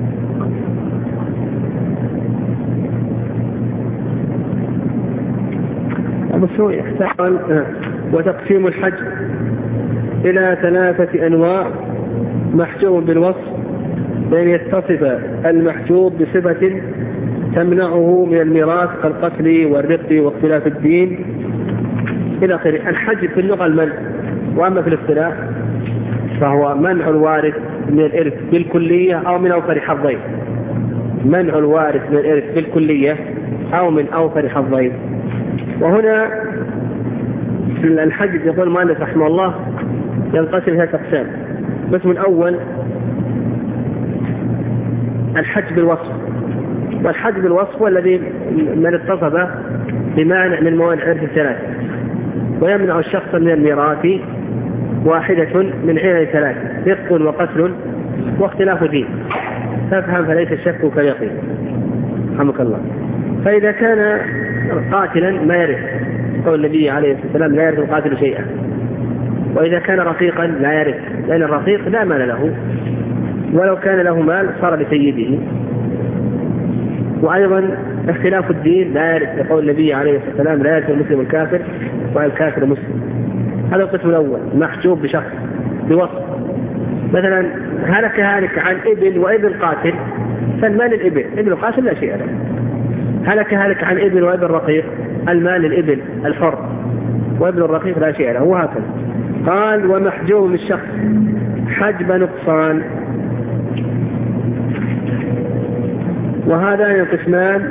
أبو يحتاج. وتقسيم الحج إلى ثلاثة أنواع: محجوب بالوصف بأن يتصف المحجوب بصفة تمنعه من الميراث كالقتل والرق واختلاف الدين إلى آخره. الحج في اللغة المنع، وأما في الاصطلاح فهو منع الوارث من الإرث بالكلية أو من أوفر حظين. منع الوارث من الإرث بالكلية أو من أوفر حظين. وهنا في الحج يقول المؤلف رحمه الله ينقسم إلى ثلاث أقسام. القسم الأول الحج بالوصف، والحج بالوصف هو الذي من اتصف بمانع من موانع الإرث الثلاثة، ويمنع الشخص من الميراث واحدة من علل ثلاثة: رق وقتل واختلاف دين. تفهم فليس الشك كاليقين رحمك الله. فإذا كان قاتلا ما يرث، قول النبي عليه الصلاة والسلام لا يرث القاتل شيئا. وإذا كان رقيقا لا يرث، لأن الرقيق لا مال له، ولو كان له مال صار لسيده. وأيضا اختلاف الدين لا يرث، لقول النبي عليه الصلاة والسلام لا يرث المسلم الكافر والكافر مسلم. هذا القسم الأول محجوب بشخص بوصف. مثلا هلك هالك عن ابن وابن قاتل، فالمال الابن، ابن القاتل لا شيء له. هلك هلك عن ابن وابن رقيق، المال للابن الحر وابن الرقيق لا شيء له، وهكذا. قال ومحجوب الشخص حجب نقصان. وهذان القسمان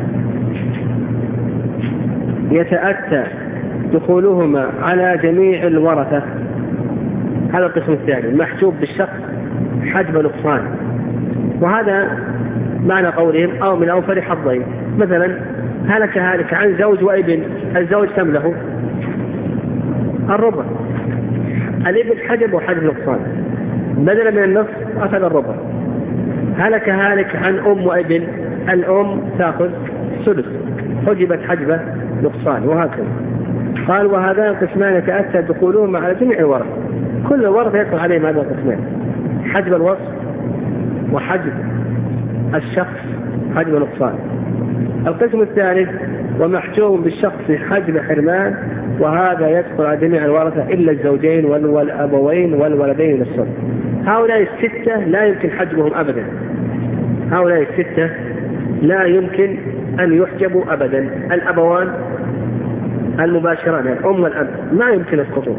يتأتى دخولهما على جميع الورثة. هذا القسم الثاني، محجوب بالشخص حجب نقصان. وهذا معنى قولهم أو من أوفر حظين. مثلا هلك هالك عن زوج وابن، الزوج كم له؟ الربع. الابن حجب وحجب نقصان، بدلا من النصف أخذ الربع. هلك هالك عن أم وابن، الأم تأخذ سدس، حجبت حجبة نقصان، وهكذا. قال وهذان القسمان يتأتى دخولهما على جميع الورث، كل الورث يدخل عليهم هذا القسمان، حجب الوصف وحجب الشخص حجب نقصان. القسم الثالث ومحجوب بالشخص حجب حرمان، وهذا يدخل على جميع الورثة إلا الزوجين والأبوين والولدين للصلب. هؤلاء الستة لا يمكن حجبهم أبدا، هؤلاء الستة لا يمكن أن يحجبوا أبدا. الأبوان المباشران الأم والأب ما يمكن يسقطون،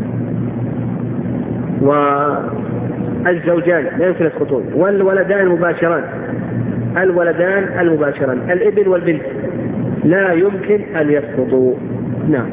والزوجان لا يمكن يسقطون، والولدان المباشران الولدان المباشران الابن والبنت لا يمكن أن يسقطوا. نعم.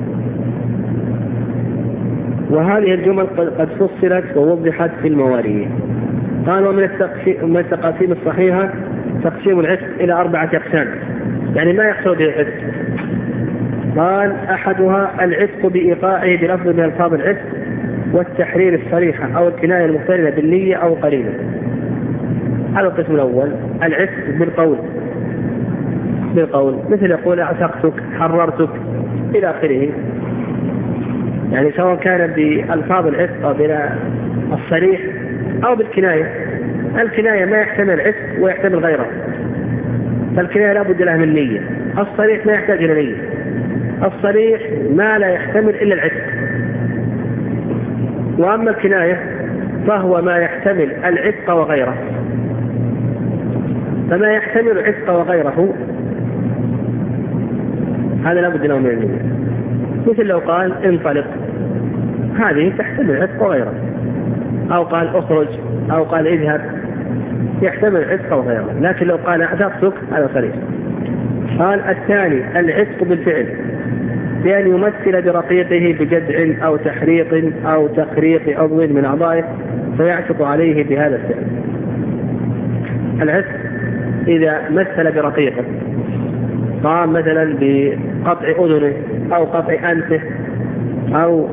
وهذه الجمل قد فصلت ووضحت في المواريث. قال ومن التقاسيم الصحيحة تقسيم العتق إلى أربعة أقسام، يعني ما يحصل به العتق. قال أحدها العتق بإيقاعه بلفظ من ألفاظ العتق والتحرير الصريحة أو الكناية المقترنة بالنية أو قرينة. هذا القسم الأول، العتق بالقول بالقول مثل يقول أعتقتك، حررتك إلى آخره، يعني سواء كان بألفاظ العتق أو بالصريح أو بالكناية. الكناية ما يحتمل عتق ويحتمل غيره، فالكناية لا بد لها من نية. الصريح ما يحتاج إلى نية، الصريح ما لا يحتمل إلا العتق. وأما الكناية فهو ما يحتمل العتق وغيره، فما يحتمل العتق وغيره هذا لا بد له من النية. مثل لو قال انطلق، هذه تحتمل العتق وغيره، أو قال اخرج، أو قال اذهب، يحتمل العتق وغيره. لكن لو قال أعتقتك هذا صريح. قال الثاني العتق بالفعل، بأن يمثل برقيقه بجدع أو تحريق أو تخريق عضو من أعضائه فيعتق عليه بهذا الفعل. العتق إذا مثل برقيقه، قام مثلا بقطع أذنه أو قطع أنفه أو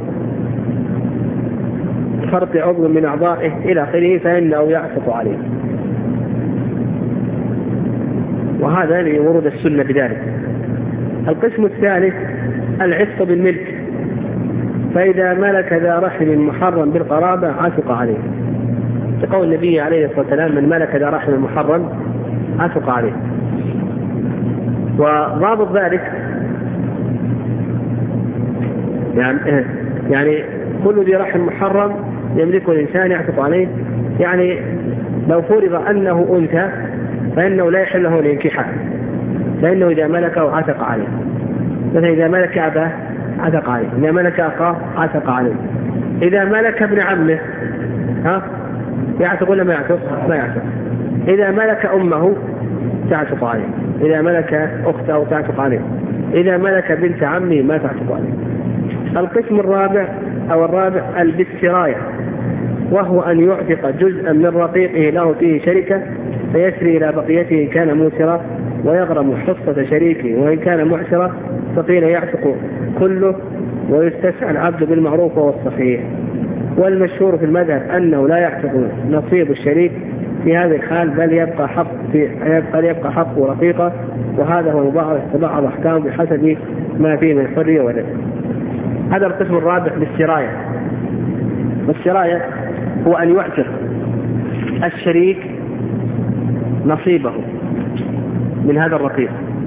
فرط عضو من أعضائه إلى آخره فإنه يعتق عليه، وهذا لورود السنة بذلك. القسم الثالث العتق بالملك، فإذا ملك ذا رحم محرم بالقرابة عتق عليه، لقول النبي عليه الصلاة والسلام من ملك ذا رحم محرم عتق عليه. وضابط ذلك يعني, يعني كل ذي رحم محرم يملكه الإنسان يعتق عليه. يعني لو فرض أنه أنثى فإنه لا يحل له الانكحاء، فإنه إذا ملكه عتق عليه. مثلا إذا ملك أباه عتق عليه، إذا ملك أخاه عتق عليه، إذا ملك ابن عمه ها يعتق ولا ما يعتق؟ ما يعتق. إذا ملك أمه تعتق عليه، إذا ملك أخته تعتق عليه، إذا ملك بنت عمه ما تعتق عليه. القسم الرابع أو الرابع البالسراية، وهو أن يعتق جزءا من رقيقه له فيه شركة فيسري إلى بقيته إن كان موسرا، ويغرم حصة شريكه وإن كان معسرا، فقيل يعتق كله ويستسعى العبد بالمعروف والصحيح. والمشهور في المذهب أنه لا يعتق نصيب الشريك في هذه الحال، بل يبقى حق في بل يبقى حقه رقيقه، وهذا هو بعض أحكام بحسب ما فيه من الحرية والرفق. هذا القسم الرابع بالسراية. والسراية هو أن يعتق الشريك نصيبه من هذا الرقيق،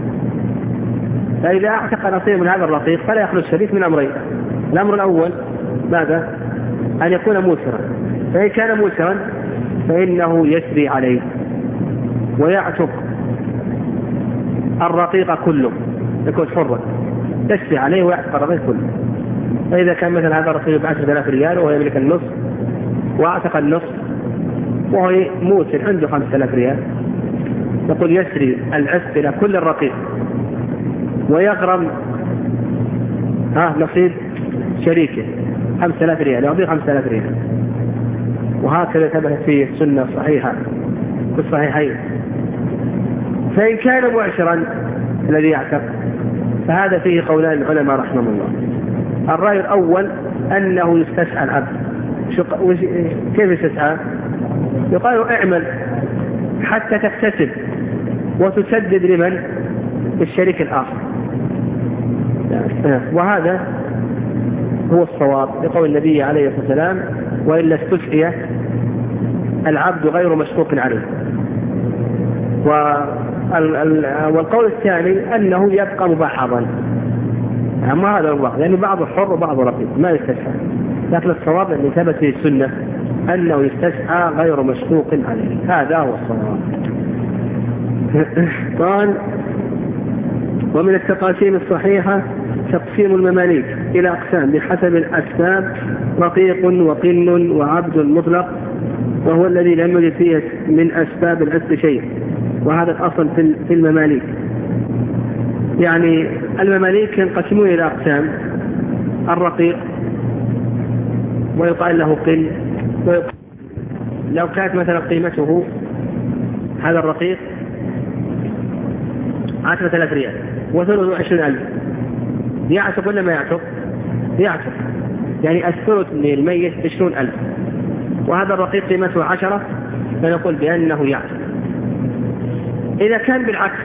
فإذا اعتق نصيبه من هذا الرقيق فلا يخلو الشريك من أمرين. الأمر الأول ماذا؟ أن يكون موسرا، فإن كان موسرا فإنه يسري عليه ويعتق الرقيق كله يكون حرا تشفي عليه ويعتق الرقيق كله. فإذا كان مثلا هذا الرقيق بعشرة آلاف ريال وهو يملك النصف واعتق النصف وهو موسر عنده خمسة آلاف ريال، يقول يسري العتق إلى كل الرقيق ويغرم ها نصيب شريكه خمسة آلاف ريال، يعطيه خمسة آلاف ريال. وهكذا ثبت فيه السنة الصحيحة في الصحيحين. فإن كان معشرا الذي يعتق فهذا فيه قولان العلماء رحمه الله. الرأي الأول أنه يستسعى العبد. كيف يستسعى؟ يقال اعمل حتى تكتسب وتسدد لمن؟ الشريك الآخر. وهذا هو الصواب لقول النبي عليه الصلاة والسلام وإلا استسعي العبد غير مشكوك عليه. والقول الثاني أنه يبقى مباحظا، أما هذا هو لأن بعضه حر وبعضه رقيق ما يستسعى، لكن الصواب أن ثبت في السنة أنه يستسعى غير مشكوك عليه، هذا هو الصواب. قال ومن التقاسيم الصحيحة تقسيم المماليك إلى أقسام بحسب الأسباب: رقيق وقن وعبد مطلق، وهو الذي لم يجد فيه من أسباب العتق شيء، وهذا الأصل في المماليك. يعني المماليك ينقسمون إلى أقسام: الرقيق ويقال له قن، لو كانت مثلا قيمته هذا الرقيق عشرة آلاف ريال وثلث عشرين ألف، يعتق ولا ما يعتق؟ يعتق، يعني الثلث للميت عشرون ألف، وهذا الرقيق قيمته عشرة فنقول بأنه يعتق. إذا كان بالعكس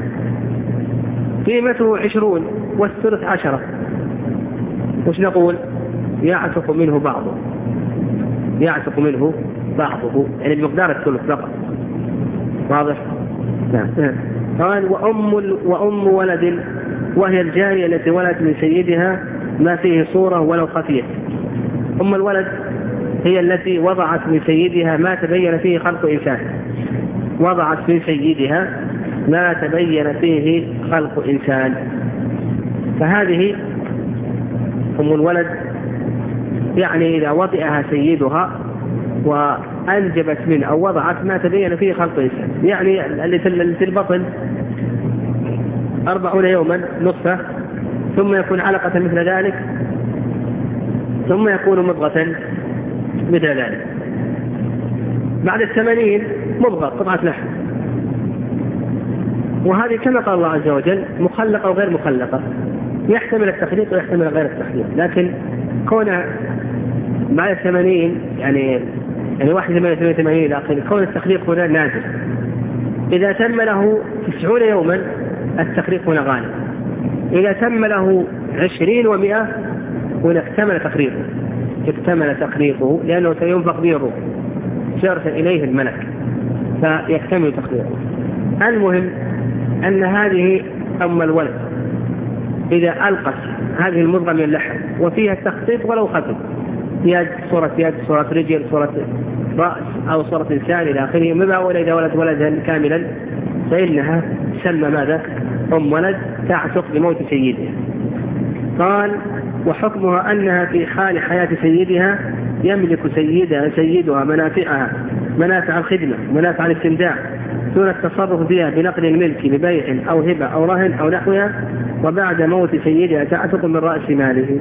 قيمته عشرون والثلث عشرة، وش نقول؟ يعتق منه بعضه، يعتق منه بعضه يعني بمقدار الثلث فقط. واضح؟ نعم. قال وأم, وأم ولد، وهي الجارية التي ولدت من سيدها ما فيه صورة ولو خفية. أم الولد هي التي وضعت من سيدها ما تبين فيه خلق إنسان، وضعت من سيدها ما تبين فيه خلق إنسان، فهذه أم الولد. يعني إذا وطئها سيدها وأنجبت منه أو وضعت ما تبين فيه خلق إنسان، يعني اللي في البطن أربعون يوما نطفة، ثم يكون علقة مثل ذلك، ثم يكون مضغة مثل ذلك، بعد الثمانين مضغة قطعة لحم. وهذه كما قال الله عز وجل مخلقة وغير مخلقة، يحتمل التخليق ويحتمل غير التخليق، لكن كون بعد الثمانين يعني يعني واحد ثمانية وثمانين إلى آخره، كون التخليق هنا نازل. إذا تم له تسعون يوما التخليق هنا غالب، إذا تم له عشرين ومئة هنا اكتمل تخليقه، اكتمل تخليقه لأنه سينفخ به الروح شرفا إليه الملك فيكتمل تخليقه. المهم أن هذه أم الولد إذا ألقت هذه المضغة من اللحم وفيها التخطيط ولو خفيف، يد، صورة يد، صورة رجل، صورة رأس أو صورة إنسان إلى آخره، مما ولا إذا ولد ولدا كاملا فإنها تسمى ماذا؟ أم ولد، تعتق بموت سيدها. قال وحكمها أنها في حال حياة سيدها يملك سيدها سيدها منافعها، منافع الخدمة، منافع الاستمتاع، دون التصرف فيها بنقل الملك ببيع أو هبة أو رهن أو نحوها، وبعد موت سيدها تعتق من رأس ماله.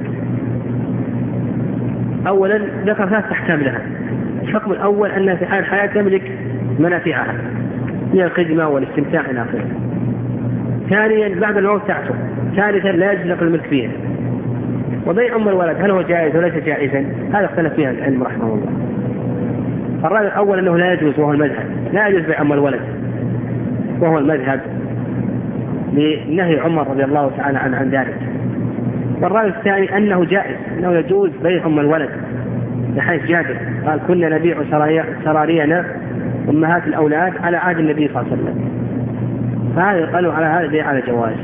أولا ذكر ثلاث أحكام لها. الحكم الأول أنها في حال الحياة تملك منافعها من الخدمة والاستمتاع إلى آخره. ثانيا بعد الموت تعتق. ثالثا لا يجوز نقل الملك فيها. وبيع أم الولد هل هو جائز وليس جائزا؟ هذا اختلف فيها العلم رحمه الله. الرأي الأول أنه لا يجوز وهو المذهب، لا يجوز بيع أم الولد وهو المذهب لنهي عمر رضي الله تعالى عنه عن ذلك. والرأي الثاني أنه جائز، أنه يجوز بيع أم الولد لحيث جابر قال كنا نبيع سرارينا أمهات الأولاد على عهد النبي صلى الله عليه وسلم، فهذا قالوا على هذا بيع على جواز.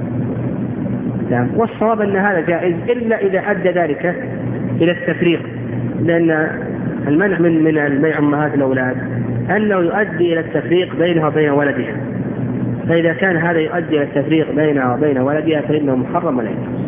والصواب أن هذا جائز إلا إذا أدى ذلك إلى التفريق، لأن المنع من من البيع أمهات الأولاد أنه يؤدي إلى التفريق بينها وبين ولدها، فإذا كان هذا يؤدي إلى التفريق بينها وبين ولدها فإنه محرم ولا يجوز،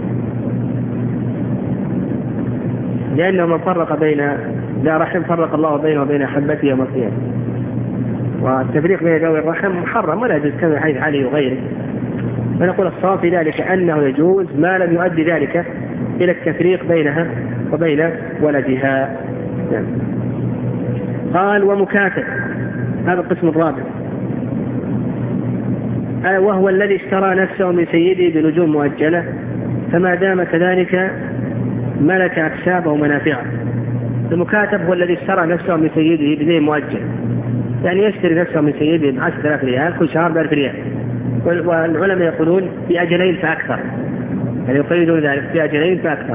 لأنه من فرق بين ذا رحم فرق الله بينه وبين أحبته يوم القيامة، والتفريق بين ذوي الرحم محرم ولا يجوز كما حديث علي وغيره. فنقول الصواب في ذلك أنه يجوز ما لم يؤدي ذلك إلى التفريق بينها وبين ولدها. يعني. قال ومكاتب، هذا القسم الرابع، وهو الذي اشترى نفسه من سيده بنجوم مؤجلة، فما دام كذلك ملك أكسابه ومنافعه. المكاتب هو الذي اشترى نفسه من سيده بدين مؤجل، يعني يشتري نفسه من سيده بعشرة آلاف ريال كل شهر بألف ريال، والعلماء يقولون بأجلين فأكثر، يعني يقيدون ذلك بأجلين فأكثر.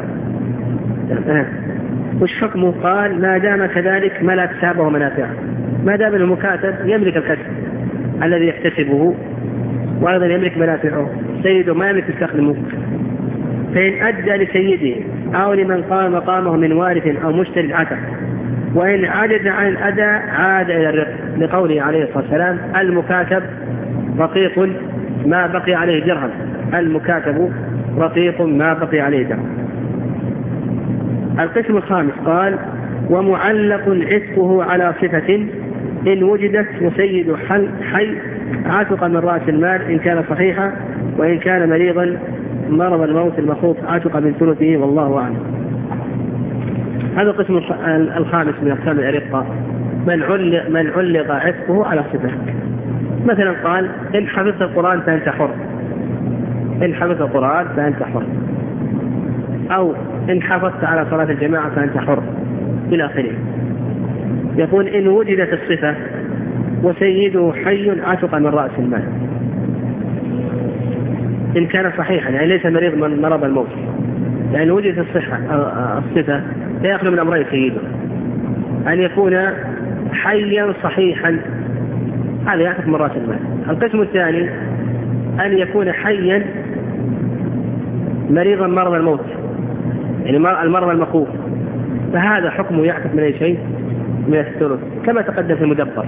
وش حكمه؟ قال ما دام كذلك ملك أكسابه ومنافعه، ما دام المكاتب يملك الكسب الذي يكتسبه وأيضا يملك منافعه، سيده ما يملك يستخدمه، فإن أدى لسيده أو لمن قام مقامه من وارث أو مشتري عتق، وإن عجز عن الأداء عاد إلى الرق، لقوله عليه الصلاة والسلام المكاتب رقيق ما بقي عليه درهم، المكاتب رقيق ما بقي عليه درهم. القسم الخامس قال ومعلق عتقه على صفة إن وجدت وسيد حي عتق من رأس المال إن كان صحيحا، وإن كان مريضا مرض الموت المخوف عتق من ثلثه والله أعلم. هذا القسم الخامس من أقسام الأرقة، من علق, من علق عتقه على صفة. مثلا قال إن حفظت القرآن فأنت حر، إن حفظت القرآن فأنت حر، أو إن حفظت على صلاة الجماعة فأنت حر إلى آخره. يقول إن وجدت الصفة وسيده حي عتق من رأس المال إن كان صحيحا، يعني ليس مريض من مرض الموت، يعني وجدت الصحة الصفة فيأخذ من أمرين سيده، أن يكون حيا صحيحا هذا يعتق من رأس المال. القسم الثاني أن يكون حيا مريضا مرض الموت، يعني المرض المخوف، فهذا حكمه يعتق من أي شيء من الثلث كما تقدم في المدبر.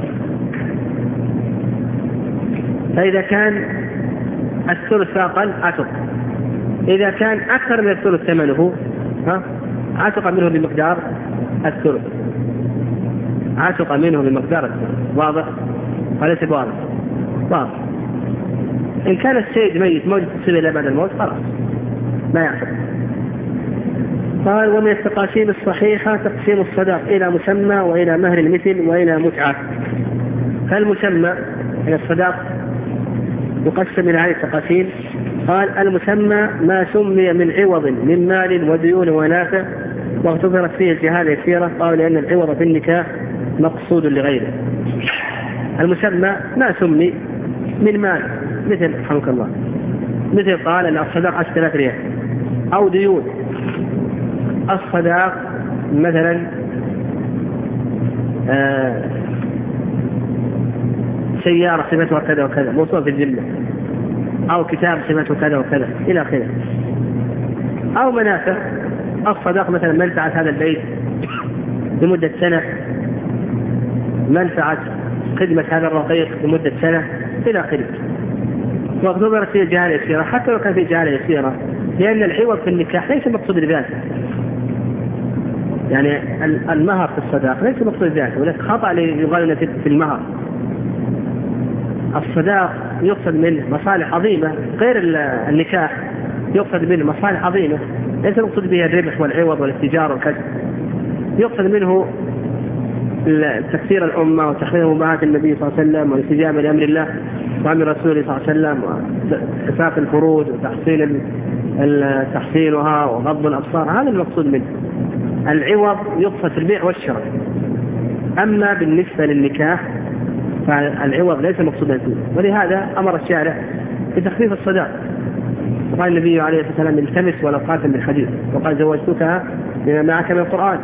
فإذا كان الثلث فاقل عتق، إذا كان أكثر من الثلث ثمنه ها عتق منه بمقدار الثلث، عتق منه بمقدار الثلث. واضح؟ وليس واضح؟ واضح. إن كان السيد ميت موجود تصيب إلى بعد الموت خلاص ما يعتق. قال ومن التقاسيم الصحيحة تقسيم الصداق إلى مسمى وإلى مهر المثل وإلى متعة. فالمسمى إلى الصداق يقسم إلى هذه التقاسيم. قال المسمى ما سمي من عوض من مال وديون ونافع واغتفرت فيه الجهالة يسيرة، قال لأن العوض في النكاح مقصود لغيره. المسمى ما سمي من مال، مثل رحمك الله مثل قال أن الصداق عشرة آلاف ريال، أو ديون الصداق مثلا آه سيارة صفتها كذا وكذا موصوف في الجملة، أو كتاب صفته كذا وكذا إلى آخره. أو منافع الصداق مثلا منفعة هذا البيت لمدة سنة، منفعة خدمة هذا الرقيق لمدة سنة إلى آخره. واغتبرت فيه جهالة يسيرة حتى لو كان فيه جهالة يسيرة، لأن العوض في النكاح ليس مقصود لذاته، يعني المهر في الصداق ليس مقصود لذاته، ولكن خطأ يقال في المهر. الصداق يقصد منه مصالح عظيمة غير النكاح، يقصد منه مصالح عظيمة ليس مقصود بها الربح والعوض والاتجار والكسب، يقصد منه تكثير الأمة وتحقيق مباهاة النبي صلى الله عليه وسلم والاستجابة لأمر الله وأمر رسوله صلى الله عليه وسلم وإحقاق الفروض وتحصيل تحصيلها وغض الأبصار، هذا المقصود منه. العوض يقصد في البيع والشراء. أما بالنسبة للنكاح فالعوض ليس مقصودا فيه، ولهذا أمر الشارع بتخفيف الصداق. وقال النبي عليه الصلاة والسلام التمس ولو قاتل بالحديث، وقال زوجتك بما معك من القرآن.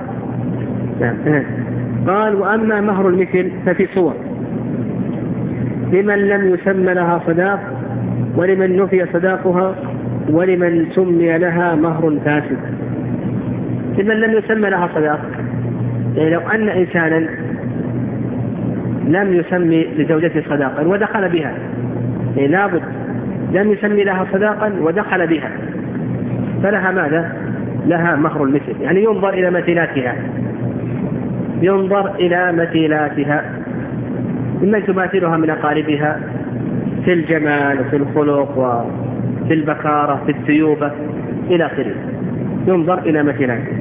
قال وأما مهر المثل ففي صور: لمن لم يسمى لها صداق، ولمن نفي صداقها، ولمن سمي لها مهر فاسد. لمن لم يسمى لها صداق، يعني لو أن إنسانا لم يسمي لزوجته صداقا ودخل بها يعني لابد لم يسمي لها صداقا ودخل بها، فلها ماذا؟ لها مهر المثل. يعني ينظر إلى مثيلاتها، ينظر إلى مثيلاتها ممن تماثلها من أقاربها في الجمال وفي الخلق وفي البكارة في الثيوبة إلى آخره، ينظر إلى مثيلاتها.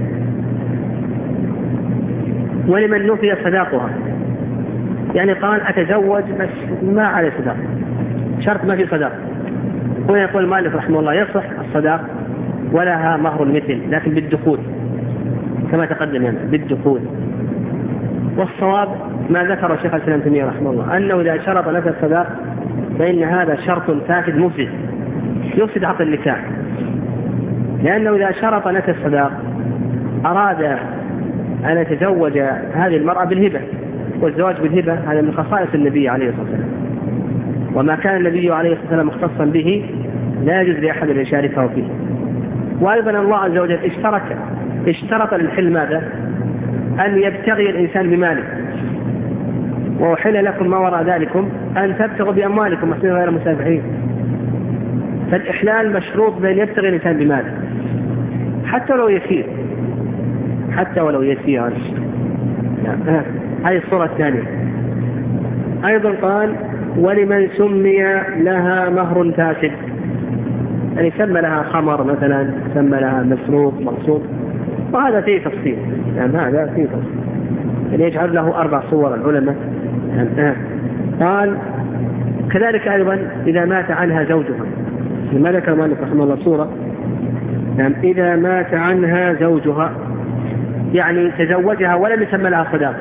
ولمن نفي صداقها، يعني قال أتزوج بس ما عليه صداق، شرط ما في صداق. هنا يقول المؤلف رحمه الله يصح الصداق ولها مهر المثل لكن بالدخول كما تقدم يعني بالدخول. والصواب ما ذكر الشيخ الإسلام ابن تيمية رحمه الله أنه إذا شرط لك الصداق فإن هذا شرط فاسد مفسد يفسد عقد النكاح، لأنه إذا شرط لك الصداق أراد أن يتزوج هذه المرأة بالهبة، والزواج بالهبة هذا من خصائص النبي عليه الصلاة والسلام، وما كان النبي عليه الصلاة والسلام مختصا به لا يجوز لأحد أن يشاركه فيه. وأيضا الله عز وجل اشترك اشترط للحل ماذا؟ أن يبتغي الإنسان بماله، وأحل لكم ما وراء ذلكم أن تبتغوا بأموالكم محسنين غير مسافحين. فالإحلال مشروط بأن يبتغي الإنسان بماله حتى ولو يسير، حتى ولو يسير. نعم. هذه الصورة الثانية. أيضا قال ولمن سمي لها مهر فاسد، يعني سمى لها خمر مثلا، سمى لها مسروق مقصود، وهذا فيه تفصيل، يعني هذا فيه تفصيل يعني يجعل له أربع صور العلماء. يعني قال كذلك أيضا إذا مات عنها زوجها، لما ذكر مالك رحمه الله صورة، يعني إذا مات عنها زوجها يعني تزوجها ولم يسمى لها صداق،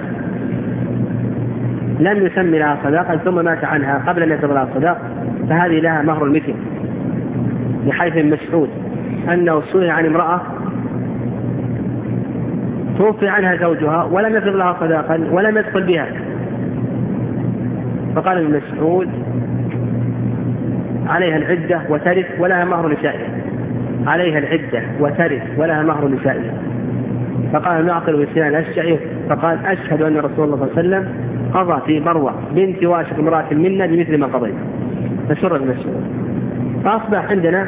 لم يسمي لها صداقا ثم مات عنها قبل أن يسمى لها صداق، فهذه لها مهر المثل. لحيث مسعود أنه سئل عن امرأة توفي عنها زوجها ولم يفرض لها صداقا ولم يدخل بها، فقال ابن مسعود عليها العدة وترث ولها مهر نسائها، عليها العدة وترث ولها مهر نسائها. فقال معقل وسنان الأشجعي فقال أشهد أن رسول الله صلى الله عليه وسلم قضى في بروة بنت واشق امرأة منا بمثل ما قضيت، فسر ابن مسعود. فأصبح عندنا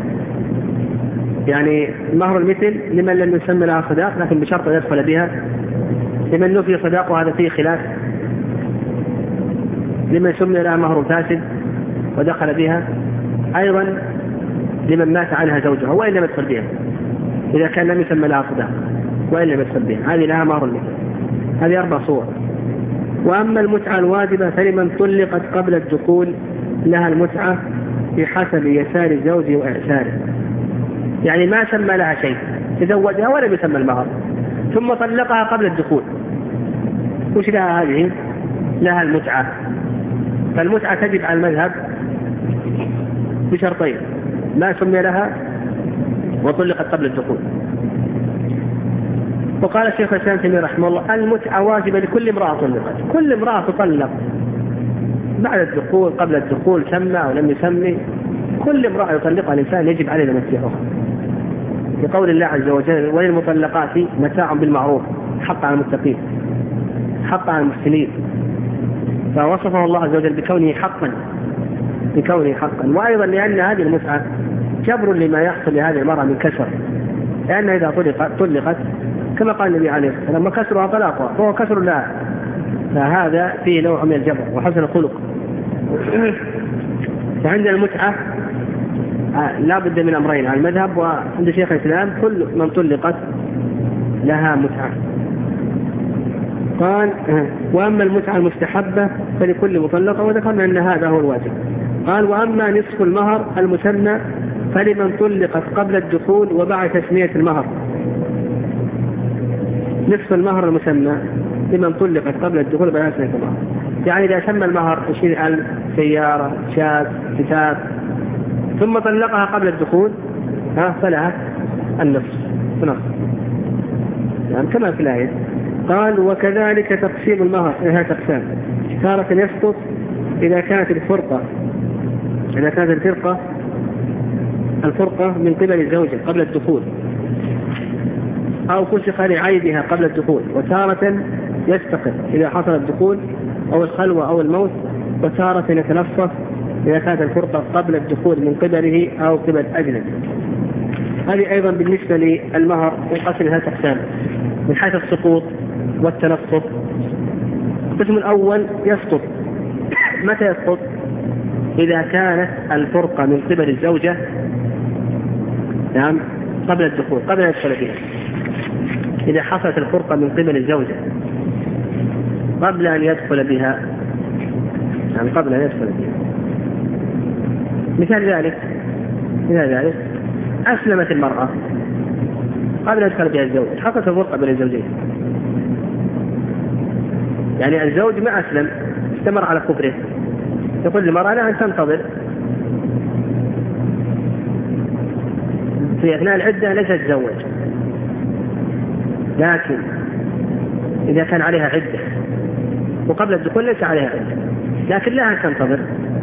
يعني مهر المثل لمن لم يسمى لها صداق لكن بشرط أن يدخل بها، لمن نفي صداق وهذا فيه خلاف، لمن سمي لها مهر فاسد ودخل بها، أيضا لمن مات عنها زوجها وإن لم يدخل بها إذا كان لم يسمى لها صداق وإن لم يدخل بها، هذه لها مهر المثل. هذه أربع صور. وأما المتعة الواجبة فلمن طلقت قبل الدخول لها المتعة بحسب يسار الزوج وإعساره، يعني ما سمى لها شيء، تزوجها ولم يسمى المهر ثم طلقها قبل الدخول، وش لها هذه؟ لها المتعة. فالمتعة تجب على المذهب بشرطين، ما سمي لها وطلقت قبل الدخول. وقال الشيخ الإسلام ابن تيمية رحمه الله المتعة واجبة لكل امرأة طلقت، كل امرأة تطلق بعد الدخول قبل الدخول سمى أو لم يسمي، كل امرأة يطلقها الإنسان يجب عليه متعها، لقول الله عز وجل وللمطلقات متاع بالمعروف حق على المتقين حق على المحسنين، فوصفه الله عز وجل بكونه حقا بكونه حقا. وأيضا لأن هذه المتعة جبر لما يحصل لهذه المرأة من كسر، لأن إذا طلقت طلقت كما قال النبي عليه الصلاة والسلام وكسرها طلاقها فهو كسر لها، فهذا فيه نوع من الجبر وحسن الخلق. فعندنا المتعة لا بد من أمرين على المذهب، وعند شيخ الإسلام كل من طلقت لها متعة. قال وأما المتعة المستحبة فلكل مطلقة، وذكرنا أن هذا هو الواجب. قال وأما نصف المهر المسمى فلمن طلقت قبل الدخول وبعد تسمية المهر، نصف المهر المسمى لمن طلقت قبل الدخول وبعد تسمية المهر، يعني إذا سمى المهر عشرين ألف سيارة شاة كتاب ثم طلقها قبل الدخول ها فلها النصف نصف يعني كما في الآية. قال وكذلك تقسيم المهر لها تقسام، تارة يسقط إذا كانت الفرقة إذا كانت الفرقة الفرقة من قبل الزوجة قبل الدخول أو فسخ لعيبها قبل الدخول، وتارة يستقر إذا حصل الدخول أو الخلوة أو الموت، وتارة يتنصف إذا كانت الفرقة قبل الدخول من قبله أو قبل أجنبي. هذه أيضا بالنسبة للمهر ينقسم إلى ثلاث أقسام من حيث السقوط والتنصف. القسم الأول يسقط. متى يسقط؟ إذا كانت الفرقة من قبل الزوجة نعم قبل الدخول، قبل أن يدخل بها. إذا حصلت الفرقة من قبل الزوجة قبل أن يدخل بها، يعني قبل أن يدخل بها. مثال ذلك مثال ذلك أسلمت المرأة قبل أن يدخل بها الزوج، حصلت الفرقة بين الزوجين، يعني الزوج ما أسلم، استمر على كفره، يقول للمرأة لها أن تنتظر في أثناء العدة ليس تتزوج، لكن إذا كان عليها عدة وقبل الدخول ليس عليها عدة، لكن لها أن تنتظر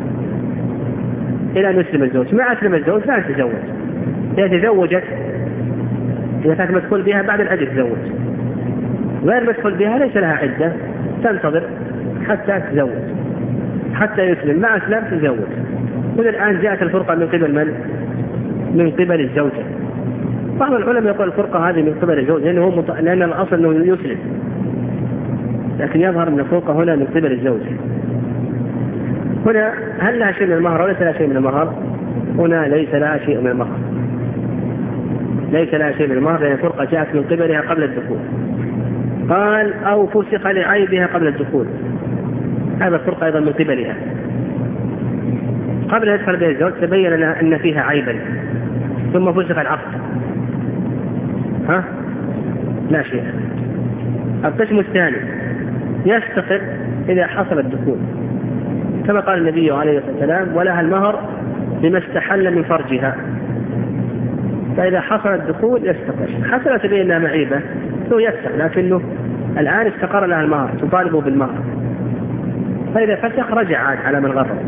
إلى أن يسلم الزوج. ما أسلم الزوج لا تتزوج. إذا تزوجت، إذا كانت مدخول بها بعد العدة تتزوج، غير مدخول بها ليس لها عدة، تنتظر حتى تتزوج حتى يسلم. ما أسلم تتزوج. وإذا الآن جاءت الفرقة من قبل من؟ من قبل الزوجة. بعض العلماء يقول الفرقة هذه من قبل الزوج لأنه هو مط... لأن الأصل أنه يسلم، لكن يظهر أن الفرقة هنا من قبل الزوجة. هنا هل لها شيء من المهر أو ليس لها شيء من المهر؟ هنا ليس لها شيء من المهر، ليس لها شيء من المهر لأن الفرقة جاءت من قبلها قبل الدخول. قال أو فسخ لعيبها قبل الدخول، هذا الفرقة أيضا من قبلها. قبل أن يدخل بها الزوج تبين لنا أن فيها عيبا ثم فسخ العقد، ها؟ لا شيء. القسم الثاني يستقر إذا حصل الدخول، كما قال النبي عليه الصلاة والسلام ولها المهر بما استحل من فرجها. فإذا حصل الدخول يستقر. حصلت بيننا معيبة هو يفسخ، لكنه الآن استقر لها المهر، تطالبه بالمهر. فإذا فسخ رجع عاد على من غرر.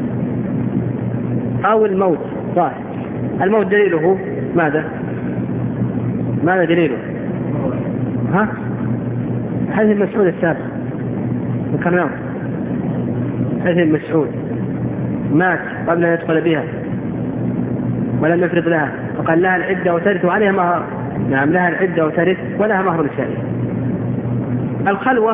أو الموت ظاهر. الموت دليله ماذا؟ ماذا دليله؟ ها؟ حديث المسعود السابق ذكرناه. حديث المسعود مات قبل أن يدخل بها ولم يفرض لها، فقال لها العدة وترث وعليها مهر. نعم لها العدة وترث ولها مهر نسائي. الخلوة،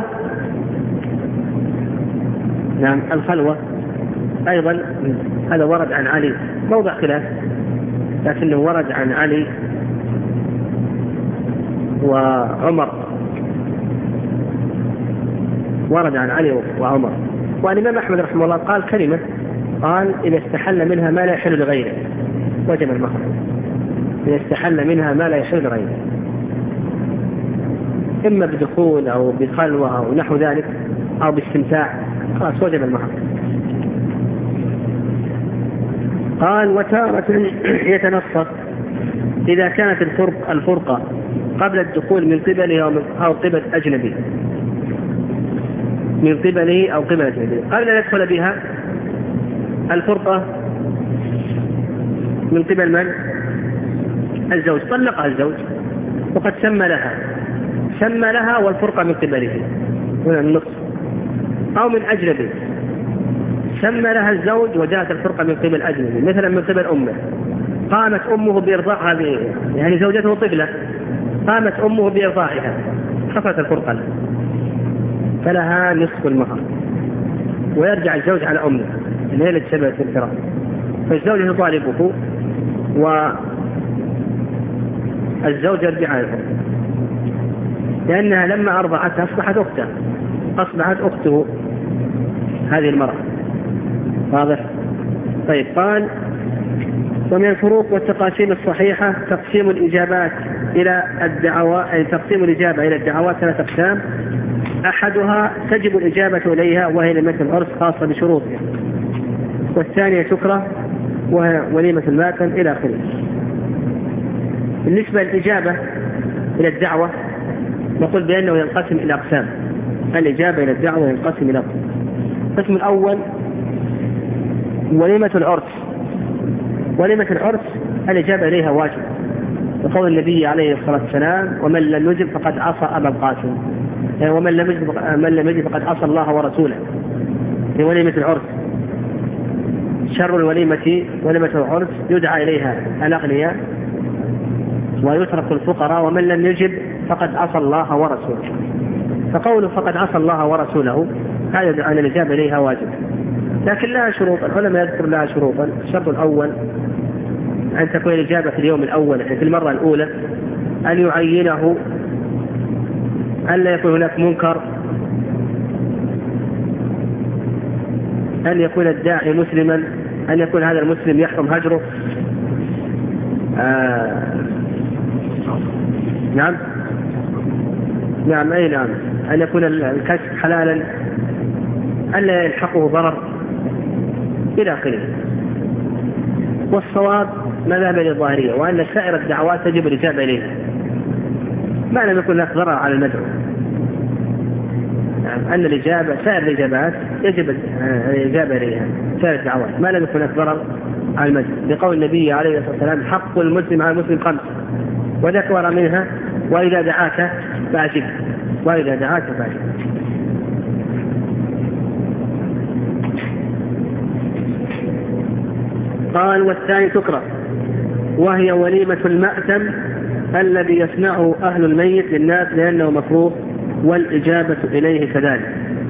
نعم الخلوة أيضا هذا ورد عن علي، موضع خلاف لكنه ورد عن علي وعمر، ورد عن علي وعمر. والإمام أحمد رحمه الله قال كلمة، قال إذا استحل منها ما لا يحل لغيره وجب المهر. إذا استحل منها ما لا يحل لغيره، إما بدخول أو بخلوة أو نحو ذلك أو باستمتاع، خلاص وجب المهر. قال وتارة يتنصف إذا كانت الفرق الفرقة قبل الدخول من قبله أو قبل أجنبي، من قبله أو قبل أجنبي. قبل أن يدخل بها الفرقة من قبل من؟ الزوج، طلقها الزوج وقد سمى لها سمى لها والفرقة من قبله هنا النصف. أو من أجنبي سمى لها الزوج وجاءت الفرقة من قبل أجنبي، مثلا من قبل أمه، قامت أمه بإرضاع هذه، يعني زوجته طفلة، قامت أمه بإرضاعها، حصلت الفرقة لها، فلها نصف المهر، ويرجع الزوج على أمه الليلة سبعة الفراق. فالزوج يطالبه والزوج يرجع على الأم، لأنها لما أرضعتها أصبحت أخته، أصبحت أخته هذه المرأة. واضح؟ طيب. قال ومن الفروق والتقاسيم الصحيحة تقسيم الإجابات إلى الدعوات، أي تقسيم الإجابة إلى الدعوات ثلاثة أقسام. أحدها تجب الإجابة إليها وهي لمة العرس خاصة بشروطها، والثانية تكره وهي وليمة الماتم إلى آخره. بالنسبة للإجابة إلى الدعوة نقول بأنه ينقسم إلى أقسام. الإجابة إلى الدعوة ينقسم إلى أقسام. القسم الأول وليمة العرس. وليمة العرس الإجابة إليها واجب، وقول النبي عليه الصلاة والسلام ومن لم يجب فقد عصى أبا القاسم، يعني ومن لم يجب من لم يجب فقد عصى الله ورسوله في وليمة العرس. شر الوليمة وليمة العرس يدعى إليها الأغنياء ويترك الفقراء، ومن لم يجب فقد عصى الله ورسوله. فقوله فقد عصى الله ورسوله هذا يدعى أن الإجابة إليها واجب، لكن لها شروط. العلماء يذكر لها شروطا. الشرط الأول أن تكون الإجابة في اليوم الأول، يعني في المرة الأولى، أن يعينه، أن لا يكون هناك منكر، أن يكون الداعي مسلما، أن يكون هذا المسلم يحرم هجره. آه نعم نعم أي نعم أن يكون الكسب حلالا، أن لا يلحقه ضرر إلى آخره. والصواب مذهب الظاهرية، وأن سائر الدعوات تجب الإجابة إليها ما لم يكن لك ضرر على المدعو. يعني أن الإجابة سائر الإجابات يجب الإجابة إليها، سائر الدعوات ما لم يكن لك ضرر على المدعو، لقول النبي عليه الصلاة والسلام حق المسلم على المسلم خمس، وذكر منها وإذا دعاك فأجب، وإذا دعاك فأجب. قال والثاني تكره، وهي وليمة المأتم الذي يصنعه أهل الميت للناس لأنه مكروه، والإجابة إليه كذلك.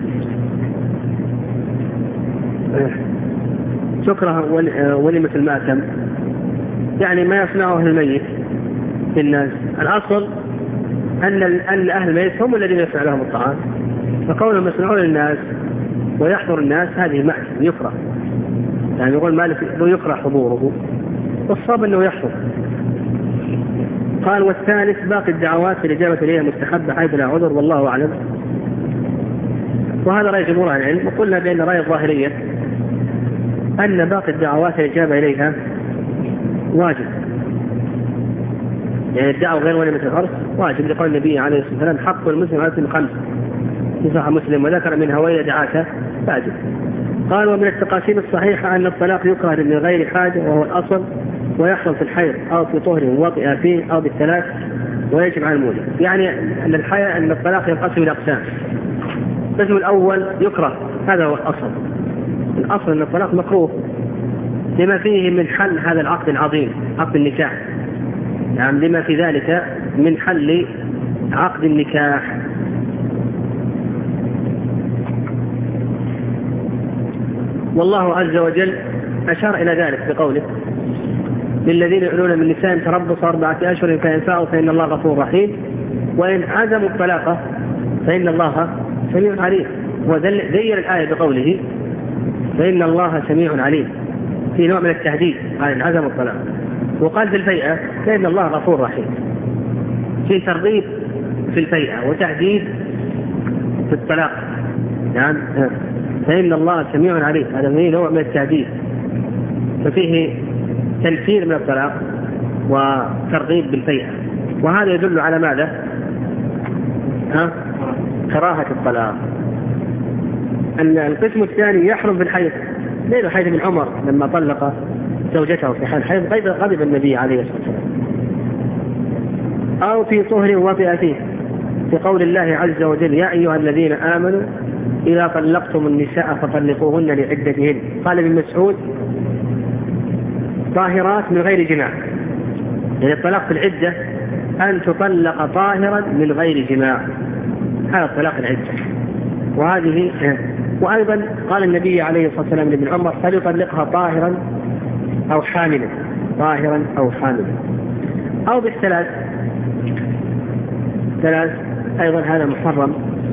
تكره وليمة المأتم يعني ما يصنعه أهل الميت للناس. الأصل أن أن أهل الميت هم الذين يصنع لهم الطعام، فكونهم يصنعون للناس ويحضر الناس هذه مأتم يكره، يعني يقول مالك يكره حضوره، والصواب أنه يحضر. قال والثالث باقي الدعوات الإجابة إليها مستحبة حيث لا عذر، والله أعلم. وهذا رأي جمهور أهل العلم، وقلنا بأن رأي الظاهرية أن باقي الدعوات الإجابة إليها واجب، يعني الدعوة غير وليمة العرس واجب، لقول النبي عليه الصلاة والسلام حق المسلم على المسلم خمس في صحيح مسلم، وذكر منها وإذا دعاك فأجب. قال ومن التقاسيم الصحيحة أن الطلاق يكره من غير حاجة وهو الأصل، ويحصل في الحيض أو في طهر وطئ فيه أو بالثلاث، ويجب على المولد. يعني أن الحياة أن الطلاق ينقسم إلى أقسام. القسم الأول يكره، هذا هو الأصل. الأصل أن الطلاق مكروه لما فيه من حل هذا العقد العظيم، عقد النكاح، يعني لما في ذلك من حل عقد النكاح. والله عز وجل أشار إلى ذلك بقوله للذين يعلون من نسائهم تربص أربعة أشهر فإن فاءوا فإن الله غفور رحيم، وإن عزموا الطلاق فإن الله سميع عليم. وذير الآية بقوله فإن الله سميع عليم، في نوع من التهديد، قال إن عزموا الطلاق. وقال في الفيئة فإن الله غفور رحيم، في ترغيب في الفيئة وتهديد في الطلاق. يعني فإن الله سميع عليم، هذا فيه نوع من التهديد، ففيه تنفير من الطلاق وترغيب بالفيئة. وهذا يدل على ماذا؟ ها؟ كراهة الطلاق. أن القسم الثاني يحرم في الحيض، ليل حيث بن عمر لما طلق زوجته في حال الحيض غضب النبي عليه الصلاة والسلام. أو في طهر وطئ فيه، في قول الله عز وجل يا أيها الذين آمنوا إذا طلقتم النساء فطلقوهن لعدتهن. قال ابن مسعود طاهرات من غير جماع، يعني الطلاق في العدة أن تطلق طاهرا من غير جماع، هذا الطلاق العدة. وهذه وأيضا قال النبي عليه الصلاة والسلام لابن عمر فليطلقها طاهرا أو حاملا، طاهرا أو حاملا، أو بالثلاث ثلاث أيضا هذا محرم.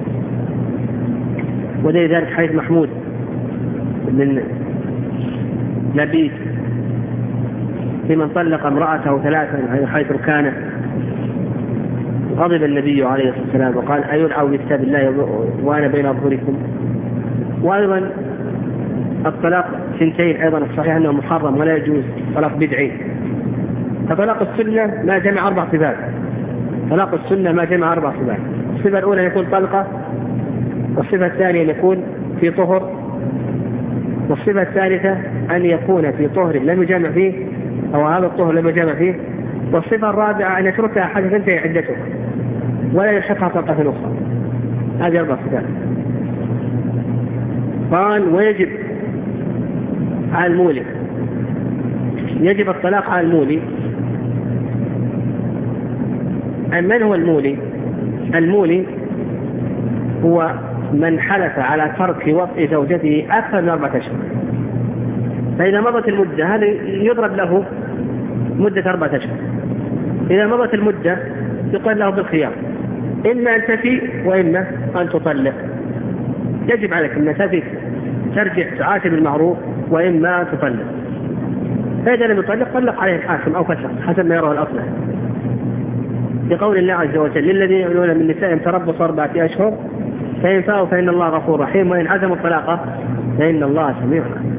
ودليل ذلك حديث محمود من لبيد في من طلق امرأته ثلاثا حيث ركانه، غضب النبي عليه الصلاة والسلام وقال أيلعن بكتاب الله وأنا بين أظهركم. وأيضا الطلاق سنتين أيضا الصحيح أنه محرم ولا يجوز، طلاق بدعي. فطلاق السنة ما جمع أربع صفات، طلاق السنة ما جمع أربع صفات. الصفة الأولى يكون طلقة، والصفة الثانية يكون في طهر، والصفة الثالثة أن يكون في طهر لم يجمع فيه أو هذا الطهر لم يجمع فيه، والصفة الرابعة أن يتركها حتى تنتهي عدته ولا يلحقها طلقة أخرى. هذه أربع صفات. قال ويجب على المولي، يجب الطلاق على المولي. من هو المولي؟ المولي هو من حلف على ترك وطء زوجته أكثر من أربعة أشهر، فإذا مضت المدة هذا يضرب له مدة أربعة أشهر. إذا مضت المدة يقال له بالخيار، إما أن تفي وإما أن تطلق. يجب عليك أن تفي ترجع تعاشر بالمعروف، وإما أن تطلق. فإذا لم يطلق طلق عليه الحاكم أو فسخ حسب ما يراه الأصلح، بقول الله عز وجل: للذين يؤلون من نسائهم تربص أربعة أشهر فإن فاءوا فإن الله غفور رحيم وإن عزموا الطلاق فإن الله سميع عليم.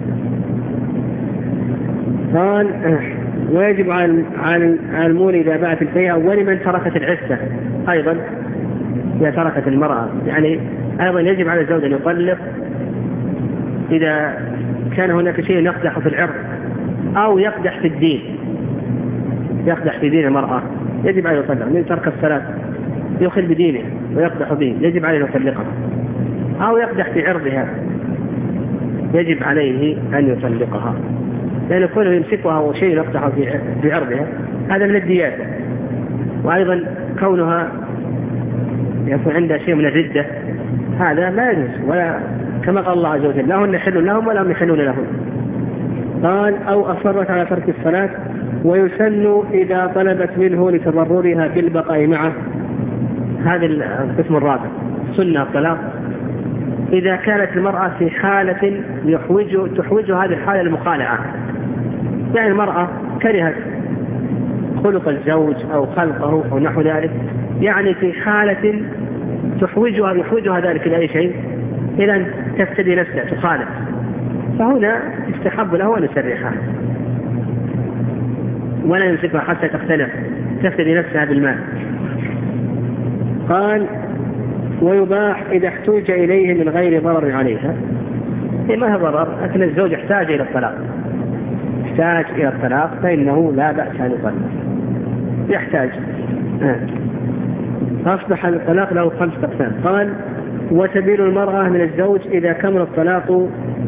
قال: ويجب على المولي إذا باعت الفيئة ولمن تركت العفة أيضا إذا تركت المرأة، يعني أيضا يجب على الزوج أن يطلق إذا كان هناك شيء يقدح في العرض أو يقدح في الدين، يقدح في دين المرأة يجب عليه يطلق. من ترك الصلاة يخل بدينه ويقدح به يجب عليه يطلقها، أو يقدح في عرضها يجب عليه أن يطلقها، لأن كونه يمسكها وشيء يقدح في عرضها هذا من الديات. وأيضا كونها يكون عندها شيء من الردة هذا لا يجوز، ولا كما قال الله عز وجل: لا هن حل لهم ولا هم يحلون لهم. قال: أو أصرت على ترك الصلاة، ويسن إذا طلبت منه لتضررها بالبقاء معه. هذا القسم الرابع، سنة الطلاق إذا كانت المرأة في حالة يحوج تحوج هذه الحالة المخالعة، يعني المرأة كرهت خلق الزوج أو خلقه أو نحو ذلك، يعني في حالة تحوجها يحوجها ذلك إلى أي شيء، إلى أن تفتدي نفسها تخالف، فهنا يستحب له أن يسرحها ولا يمسكها حتى تختلف تفتدي نفسها بالماء. قال: ويباح إذا احتوج إليه من غير ضرر عليها. ما هو ضرر، لكن الزوج يحتاج إلى الطلاق يحتاج إلى الطلاق فإنه لا بأس أن يطلق، يحتاج. فأصبح الطلاق له خمسة أقسام. قال: وسبيل المرأة من الزوج إذا كمل الطلاق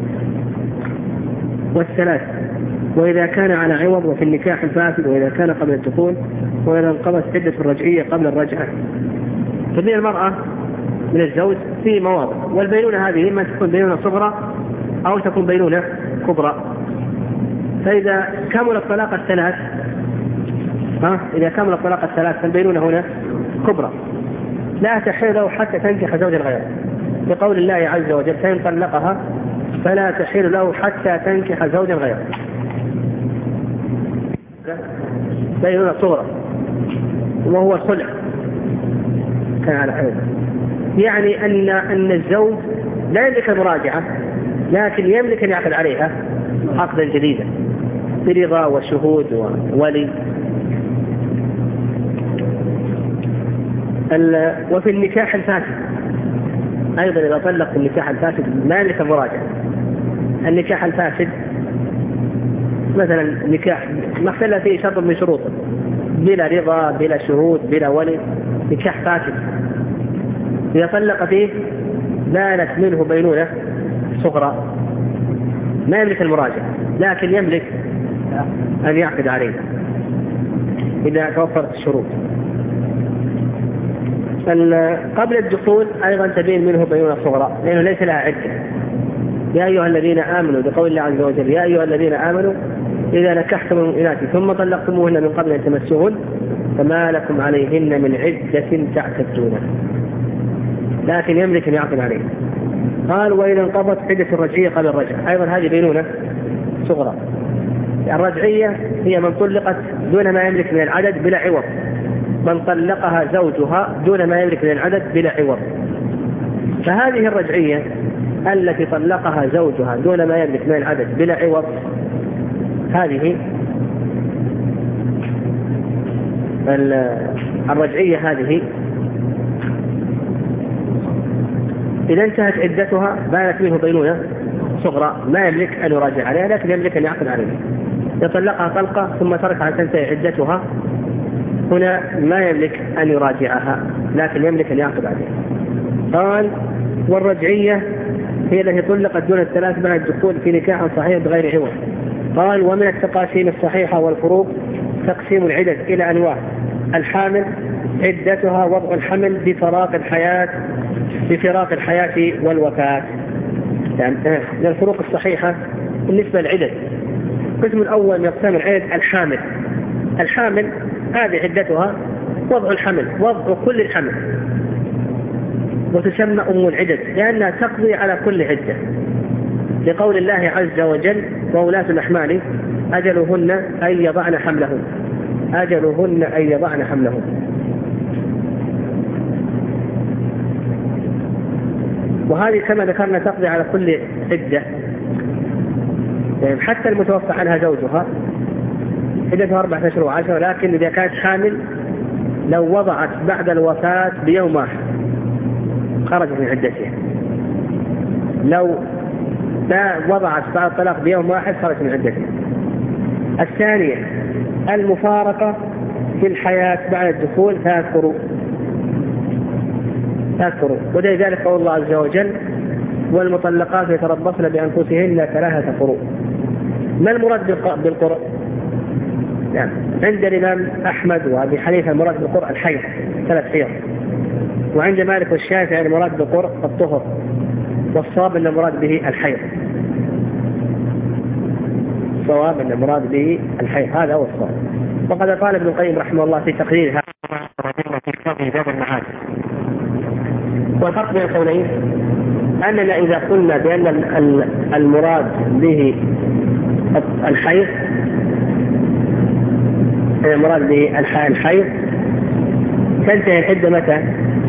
والثلاث، وإذا كان على عوض، وفي النكاح الفاسد، وإذا كان قبل الدخول، وإذا انقضت عدة الرجعية قبل الرجعة. سبيل المرأة من الزوج في مواضع، والبينونة هذه إما تكون بينونة صغرى أو تكون بينونة كبرى. فإذا كمل الطلاق الثلاث ها إذا كمل الطلاق الثلاث فالبينونة هنا كبرى، لا تحل له حتى تنكح زوجا غيره، بقول الله عز وجل: فإن طلقها فلا تحل له حتى تنكح زوجا غيره. بينونة صغرى وهو الخلع كان على حيث، يعني أن أن الزوج لا يملك المراجعة، لكن يملك أن يعقد عليها عقدا جديدا برضا وشهود وولي. وفي النكاح الفاسد أيضا إذا طلق في النكاح الفاسد لا يملك المراجعة. النكاح الفاسد مثلا نكاح ما اختل فيه شرط من شروطه، بلا رضا بلا شهود بلا ولي، نكاح فاسد. إذا طلق فيه بانت منه بينونة صغرى ما يملك المراجعة، لكن يملك أن يعقد عليه إذا توفرت الشروط. قبل الدخول أيضا تبين منه بينونة صغرى لأنه ليس لها عدة. يا أيها الذين آمنوا، بقول الله عز وجل: يا أيها الذين آمنوا إذا نكحتم المؤمنات ثم طلقتموهن من قبل أن تمسوهن فما لكم عليهن من عدة تعتدونها، لكن يملك أن يعقد عليه. قال: وإذا انقضت عدة الرجعية قبل الرجعة، أيضا هذه بينونة صغرى. الرجعية هي من طلقت دون ما يملك من العدد بلا عوض، من طلقها زوجها دون ما يملك من العدد بلا عوض. فهذه الرجعية التي طلقها زوجها دون ما يملك من العدد بلا عوض، هذه الرجعية هذه إذا انتهت عدتها بانت منه بينونة صغرى ما يملك أن يراجع عليها، لكن يملك أن يعقد عليها. يطلقها طلقة ثم تركها تنتهي عدتها، هنا ما يملك أن يراجعها لكن يملك أن يعقد عليها. قال: والرجعية هي التي طلقت دون الثلاث بعد الدخول في نكاح صحيح بغير عوض. قال ومن التقاسيم الصحيحة والفروق تقسيم العدد إلى أنواع. الحامل عدتها وضع الحمل بفراق الحياة بفراق الحياة والوفاة. يعني الفروق الصحيحة بالنسبة للعدد. القسم الأول من أقسام العدد الحامل. الحامل هذه عدتها وضع الحمل، وضع كل الحمل، وتسمى أم العدد لأنها تقضي على كل عدة، لقول الله عز وجل وولاة الأحمال أجلهن أن يضعن حملهن أجلهن أن يضعن حملهن. وهذه كما ذكرنا تقضي على كل عدة، يعني حتى المتوفى عنها زوجها عدتها أربعة أشهر وعشرة، لكن إذا كانت حامل لو وضعت بعد الوفاة بيوم واحد خرجت من عدتها، لو لا وضعت بعد الطلاق بيوم واحد خرجت من عدتها. الثانية المفارقة في الحياة بعد الدخول ثلاث قروء ثلاث قروء ولذلك قول الله عز وجل والمطلقات يتربصن بأنفسهن ثلاثة قروء. ما المراد بالقرء؟ نعم عند الإمام أحمد وأبي حنيفة المراد بالقرء الحيض ثلاث حيض، وعند مالك والشافعي المراد بالقرء الطهر، والصواب أن المراد به الحيض. الصواب أن المراد به الحيض هذا هو الصواب. وقد قال ابن القيم رحمه الله في تقرير هذا في كتابه باب المعاد. والفرق بين القولين أننا إذا قلنا بأن المراد به الحيض المراد به الحيض تنتهي العدة متى؟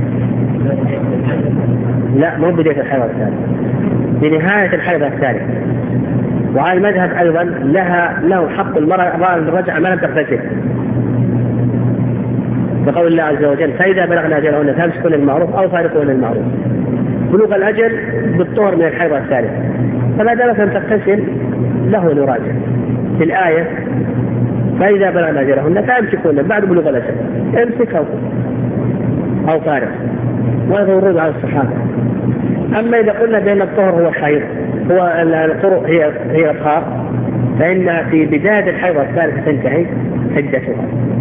لا مو بداية الحيض الثاني، بنهاية الحيض الثاني. وعلى المذهب أيضا لها له حق المرأة الرجعة ما لم تغتسل، بقول الله عز وجل فإذا بلغنا أجلهن فامسكوهن بالمعروف أو فارقوهن بالمعروف. بلوغ الأجل بالطهر من الحيض الثالث، فما دامت لم تغتسل له أن يراجع في الآية فإذا بلغنا أجلهن فامسكوهن بعد بلوغ الأجل امسك أو أو فارق، وهذا ورود على الصحابة. أما إذا قلنا بأن الطهر هو الحيض هو الطرق هي هي الطهر، فإن في بداية الحيض الثالث تنتهي عدتها.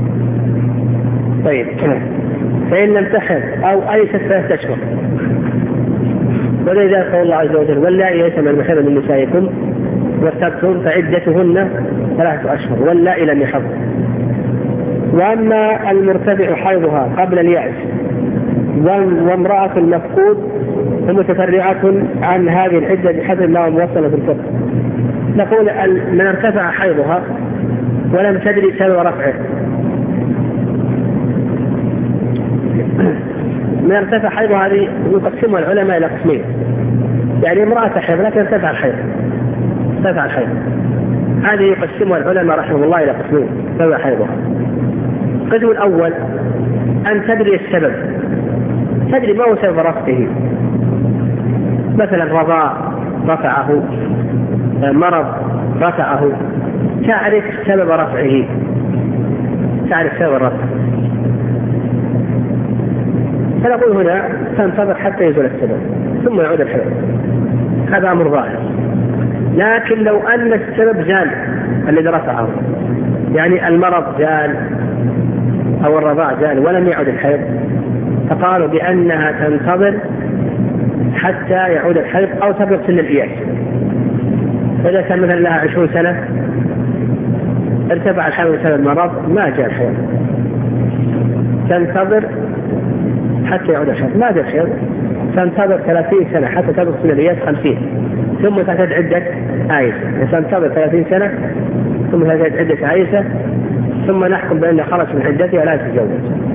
طيب فإن لم تحض أو أيست ثلاثة أشهر، ولذلك قول الله عز وجل واللائي يئسن من المحيض من نسائكم وارتبتم فعدتهن ثلاثة أشهر واللائي لم يحضن. وأما المرتفع حيضها قبل اليأس وامرأة المفقود فمتفرعة عن هذه العدة بحسب ما موصلة في الفقه. نقول من ارتفع حيضها ولم تدري سبب رفعه، من ارتفع حيضها هذه يقسمها العلماء إلى قسمين، يعني امرأة تحيض لكن ارتفع الحيض ارتفع الحيض هذه يقسمها العلماء رحمه الله إلى قسمين سبب حيضها. القسم الأول أن تدري السبب، تدري ما هو سبب رفعه، مثلا رضاع رفعه، مرض رفعه، تعرف سبب رفعه تعرف سبب الرفع. فنقول هنا تنتظر حتى يزول السبب ثم يعود الحيض، هذا أمر ظاهر. لكن لو أن السبب زال الذي رفعه، يعني المرض زال أو الرضاع زال ولم يعود الحيض، فقالوا بأنها تنتظر حتى يعود الحيض أو تبلغ سن الإياس. فإذا كان مثلا لها عشرون سنة ارتفع الحيض بسبب المرض ما جاء الحيض، تنتظر حتى يعود الحيض، ما جاء الحيض تنتظر ثلاثين سنة حتى تبلغ سن الإياس خمسين، ثم تعتد عدة عائسة، تنتظر ثلاثين سنة ثم تعتد عدة عائسة، ثم نحكم بأن خرج من عدتها لا تتزوج.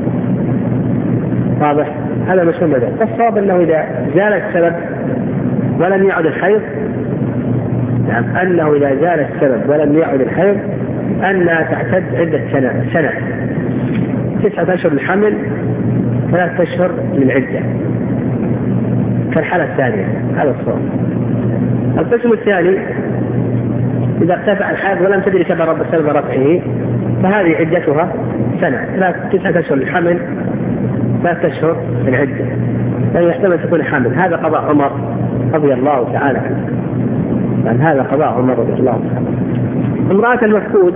واضح؟ هذا مش مبدأ. فالصواب أنه إذا زال السبب ولم يعد الحيض، يعني أنه إذا زال السبب ولم يعد الحيض أنها تعتد عدة سنة سنة تسعة أشهر للحمل ثلاثة أشهر للعدة كالحالة الثانية. هذا الصواب. القسم الثاني إذا ارتفع الحيض ولم تدري سبب رفعه فهذه عدتها سنة تسعة أشهر للحمل ثلاثة أشهر للعدة، يعني يحتمل تكون حامل. هذا قضاء عمر رضي الله تعالى عنه، يعني هذا قضاء عمر رضي الله تعالى عنه. امرأة المفقود،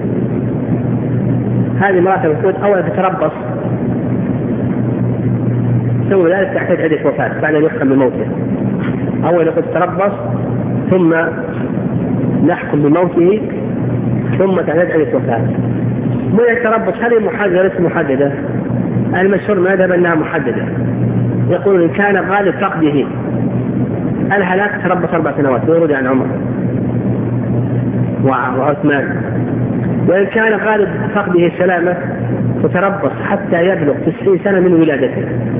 هذه امرأة المفقود أولا تتربص، ثم ذلك تحتاج عدة وفاة بعد أن يحكم بموته. أولا يقول تتربص ثم نحكم بموته ثم تحتاج عدة وفاة. مو يتربص هذه محددة ليست محددة؟ المشهور مذهب أنها محددة، يقول إن كان غالب فقده الهلاك تربص أربع سنوات ويرد عن عمر وعثمان، وإن كان غالب فقده السلامة تتربص حتى يبلغ تسعين سنة من ولادته.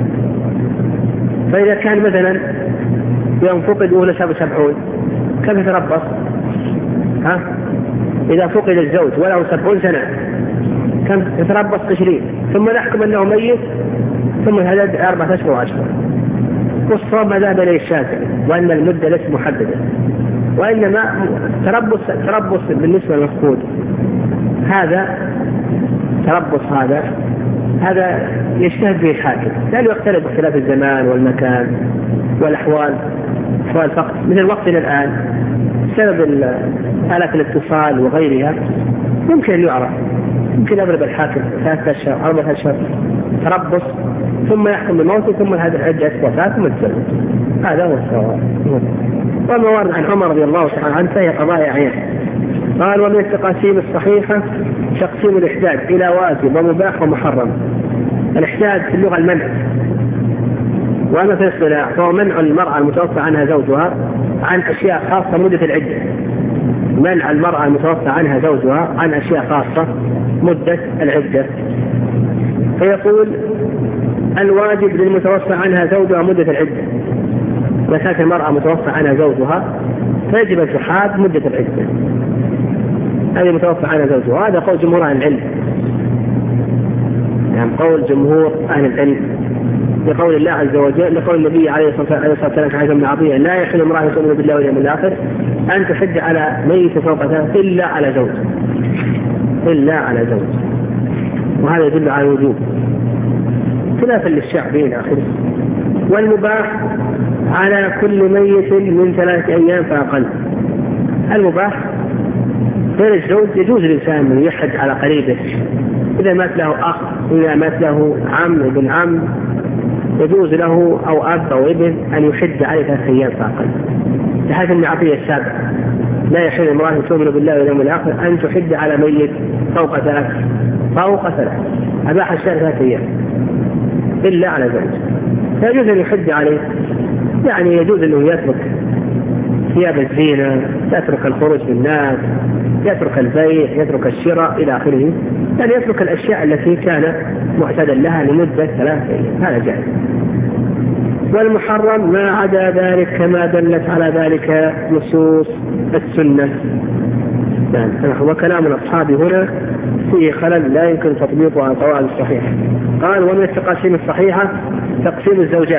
فإذا كان مثلا يوم فقد أولى سبعون كم يتربص؟ ها؟ إذا فقد الزوج وله سبعون سنة كم يتربص؟ عشرين، ثم نحكم أنه ميت ثم هذا أربعة أشهر وعشرة. والصواب ما ذهب إليه الشافعي وأن المدة ليست محددة، وإنما تربص تربص بالنسبة للمفقود هذا تربص هذا هذا يجتهد به الحاكم، لأنه يختلف باختلاف الزمان والمكان والأحوال، أحوال فقط مثل وقتنا الآن بسبب آلات الاتصال وغيرها يمكن أن يعرف، يمكن يضرب الحاكم ثلاثة أشهر أربعة أشهر تربص ثم يحكم بموته ثم هذا العدة وفاة ثم تسلم. هذا هو الصواب. وما ورد عن عمر رضي الله تعالى عنه فهي قضايا عين. قال ومن التقاسيم الصحيحة تقسيم الإحداد إلى واجب ومباح ومحرم. الإحداد في اللغة المنع، وأما في الاصطلاح فهو منع المرأة المتوفى عنها زوجها عن أشياء خاصة مدة العدة. منع المرأة المتوفى عنها زوجها عن أشياء خاصة مدة العدة. فيقول الواجب للمتوفى عنها زوجها مدة العدة، إذا كانت المرأة متوفى عنها زوجها فيجب الجحاد مدة العدة، هذه متوفى عنها زوجها. هذا قول جمهور أهل العلم، يعني قول جمهور أهل العلم لقول الله عز وجل، لقول النبي عليه الصلاة والسلام في حديث ابن عطية لا يحل امرأة تؤمن بالله واليوم الآخر أن تحج على ميت فوق ثلاث إلا على زوج، إلا على زوج، وهذا يدل على الوجوب خلافا للشعب إلى آخره. والمباح على كل ميت من ثلاثة أيام فأقل. المباح غير الزوج يجوز الإنسان من يحج على قريبه، إذا مات له أخ، إذا مات له عم ابن عم يجوز له أو أب أو ابن أن يحج عليه ثلاثة أيام فأقل. لهذا ابن عطية السابع لا يحل امرأة تؤمن بالله واليوم الآخر أن تحج على ميت فوق ثلاث فوق ثلاث أباح الشهر ثلاثة أيام إلا على زوج، فيجوز أن يحج عليه، يعني يجوز أنه يترك ثياب الزينة، يترك الخروج بالناس، يترك البيع، يترك الشراء إلى آخره، يعني يترك الأشياء التي كان معتادا لها لمدة ثلاثة أيام، هذا جائز. والمحرم ما عدا ذلك كما دلت على ذلك نصوص السنة. يعني وكلام الأصحاب هنا فيه خلل لا يمكن تطبيقه على القواعد الصحيحة. قال ومن التقاسيم الصحيحة تقسيم الزوجات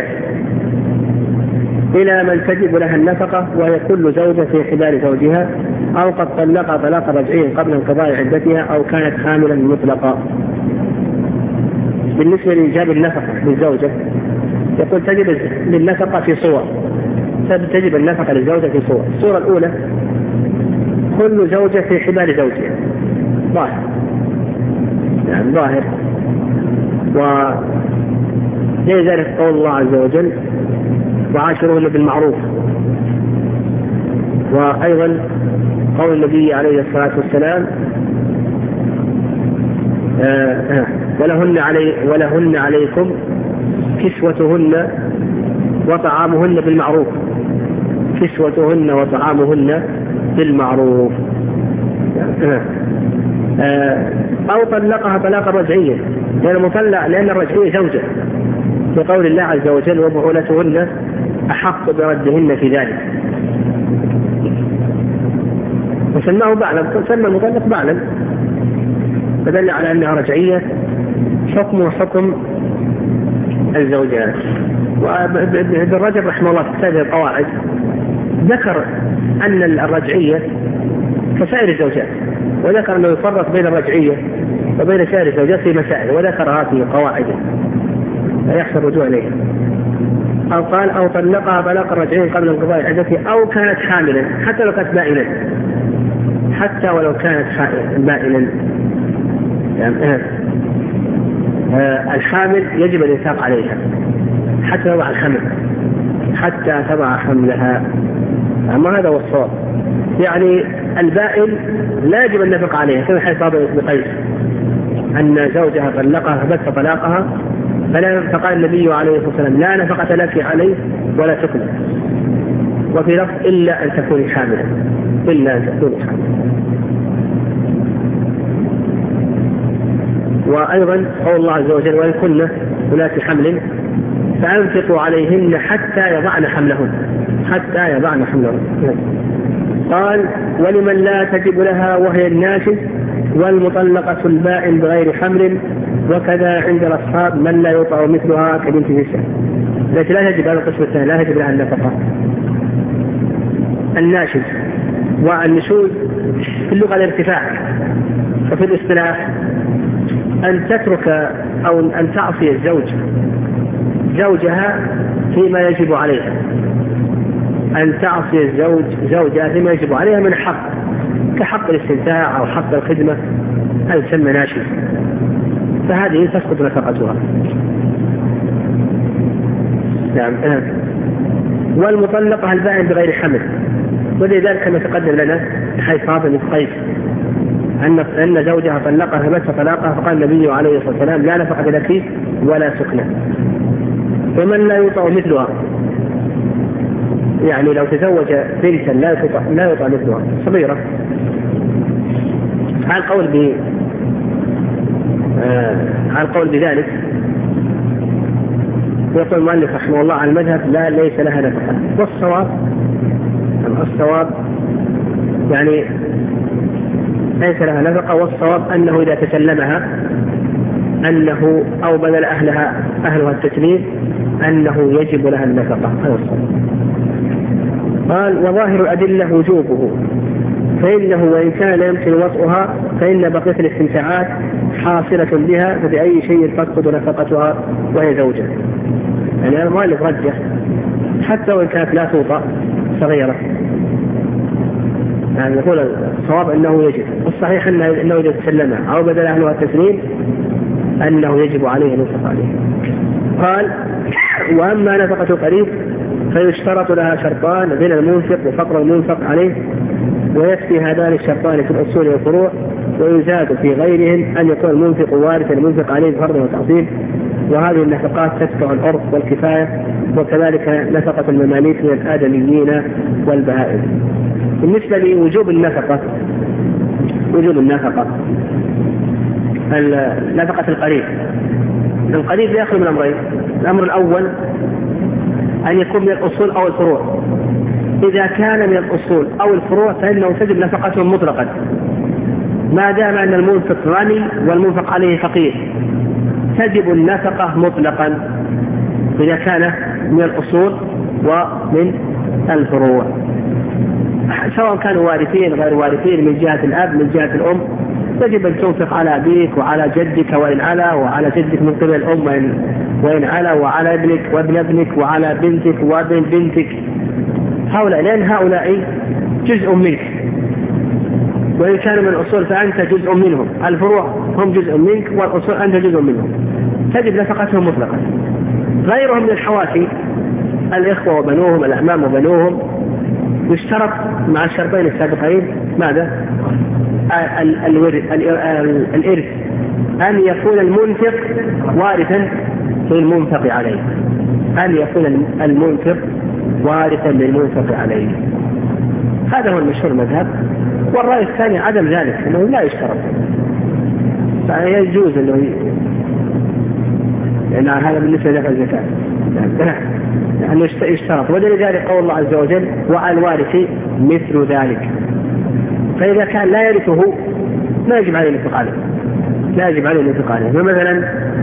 إلى من تجب لها النفقة وهي كل زوجة في حبال زوجها أو قد طلق طلاق رجعي قبل انقضاء عدتها أو كانت حاملا مطلقا. بالنسبة لإيجاب النفقة للزوجة يقول تجب للنفقة في صور، تجب النفقة للزوجة في صور. الصورة الأولى كل زوجة في حبال زوجها، ظاهر يعني ظاهر، وزي ذلك قول الله عز وجل وعاشروهن بالمعروف، وأيضا قول النبي عليه الصلاة والسلام آه آه ولهن, علي ولهن عليكم كسوتهن وطعامهن بالمعروف، كسوتهن وطعامهن بالمعروف. آه آه أو طلقها طلاقا رجعيا، لأن مطلق لأن الرجعية زوجة، بقول الله عز وجل وبعولتهن أحق بردهن في ذلك، وسماه بعلا، سمى المطلق بعلا، فدل على أنها رجعية حكم حكم الزوجات. وابن رجب رحمه الله في كتابه القواعد ذكر أن الرجعية كسائر الزوجات، وذكر أنه يفرق بين الرجعية وبين سائر الزوجات في مسائل، وذكرها في قواعده لا يحصل الرجوع إليها. أو قال أو طلقها طلاق رجعين قبل انقضاء العدة أو كانت حاملا حتى لو كانت بائنا حتى ولو كانت بائنا يعني آه الحامل يجب الإنفاق عليها حتى تضع الحمل حتى تضع حملها. أما هذا هو الصواب. يعني البائن لا يجب أن نفق عليها كما حيث صاب ابن قيس أن زوجها طلقها فبث طلاقها فلا فقال النبي عليه الصلاة والسلام لا نفقة لك عليه ولا تكلف. وفي لفظ إلا أن تكوني حاملا إلا أن تكوني حاملا. وأيضا قول الله عز وجل وإن كن أولات حمل فأنفقوا عليهن حتى يضعن حملهن حتى يضعن حملهن. قال ولمن لا تجب لها وهي الناشز والمطلقة البائن بغير حمل وكذا عند الأصحاب من لا يطع مثلها كبنت نساء التي لا تجب على القسم الثاني لا تجب لها النفقة. الناشز والنشوز في اللغة الارتفاع وفي الاصطلاح أن تترك أو أن تعصي الزوج زوجها فيما يجب عليها أن تعصي الزوج زوجها فيما يجب عليها من حق كحق الاستمتاع أو حق الخدمة هذا يسمى ناشز فهذه تسقط نفقتها. نعم. والمطلقة البائن بغير حمل ولذلك كما تقدم لنا حيث صاب بن قيس أن أن زوجها طلقها فبث طلاقها فقال النبي عليه الصلاة والسلام لا نفقة لك ولا سكنة. ومن لا يطع مثلها يعني لو تزوج بنتا لا يطع لا يطع مثلها صغيرة على القول ب آه على القول بذلك يقول المؤلف رحمه الله على المذهب لا ليس لها نفقة. والصواب الصواب يعني ليس لها نفقة والصواب أنه إذا تسلمها أنه أو بدل أهلها أهلها التسليم أنه يجب لها النفقة. هذا الصواب. قال وظاهر الأدلة وجوبه فإنه وإن كان يمكن وطئها فإن بقية الاستمتاعات حاصلة بها فبأي شيء تسقط نفقتها وهي زوجة. يعني المؤلف رجح حتى وإن كانت لا توطأ صغيرة يعني يقول الصواب أنه يجب والصحيح أنه إذا تسلمها أو بدل أهلها التسليم أنه يجب عليه أن ينفق عليه. قال وأما نفقة القريب فيشترط لها شرطان بين المنفق وفقر المنفق عليه ويكفي هذان الشرطان في الأصول والفروع ويزاد في غيرهم أن يكون المنفق وارثا المنفق عليه بفرض وتعصيب. وهذه النفقات تتبع العرف والكفاية وكذلك نفقة المماليك من الآدميين والبهائم. بالنسبة لوجوب النفقة وجوب النفقة نفقة القريب القريب يأخذ من أمرين. الأمر الأول أن يكون من الأصول أو الفروع. إذا كان من الأصول أو الفروع فإنه تجب نفقتهم مطلقا ما دام أن المنفق غني والمنفق عليه فقير تجب النفقة مطلقا إذا كان من الأصول ومن الفروع سواء كانوا وارثين غير وارثين من جهة الأب من جهة الأم تجب أن تنفق على أبيك وعلى جدك وإن علا وعلى جدك من قبل الأم وإن علا وعلى ابنك وابن ابنك وعلى بنتك وابن بنتك هؤلاء لأن هؤلاء جزء منك وإن كانوا من الأصول فأنت جزء منهم. الفروع هم جزء منك والأصول أنت جزء منهم تجب نفقتهم مطلقا. غيرهم من الحواشي الإخوة وبنوهم الأعمام وبنوهم يشترط مع الشرطين السابقين ماذا؟ الإرث أن يكون المنفق وارثا للمنفق عليه أن يكون المنفق وارثا للمنفق عليه. هذا هو المشهور المذهب. والرأي الثاني عدم ذلك أنه لا يشترط فيجوز أنه لأن هذا بالنسبة لدفع الزكاة أنه يشترط ولذلك قول الله عز وجل وعلى الوارث مثل ذلك. فإذا كان لا يرثه لا يجب عليه الانفاق عليه لا يجب عليه الانفاق عليه. فمثلا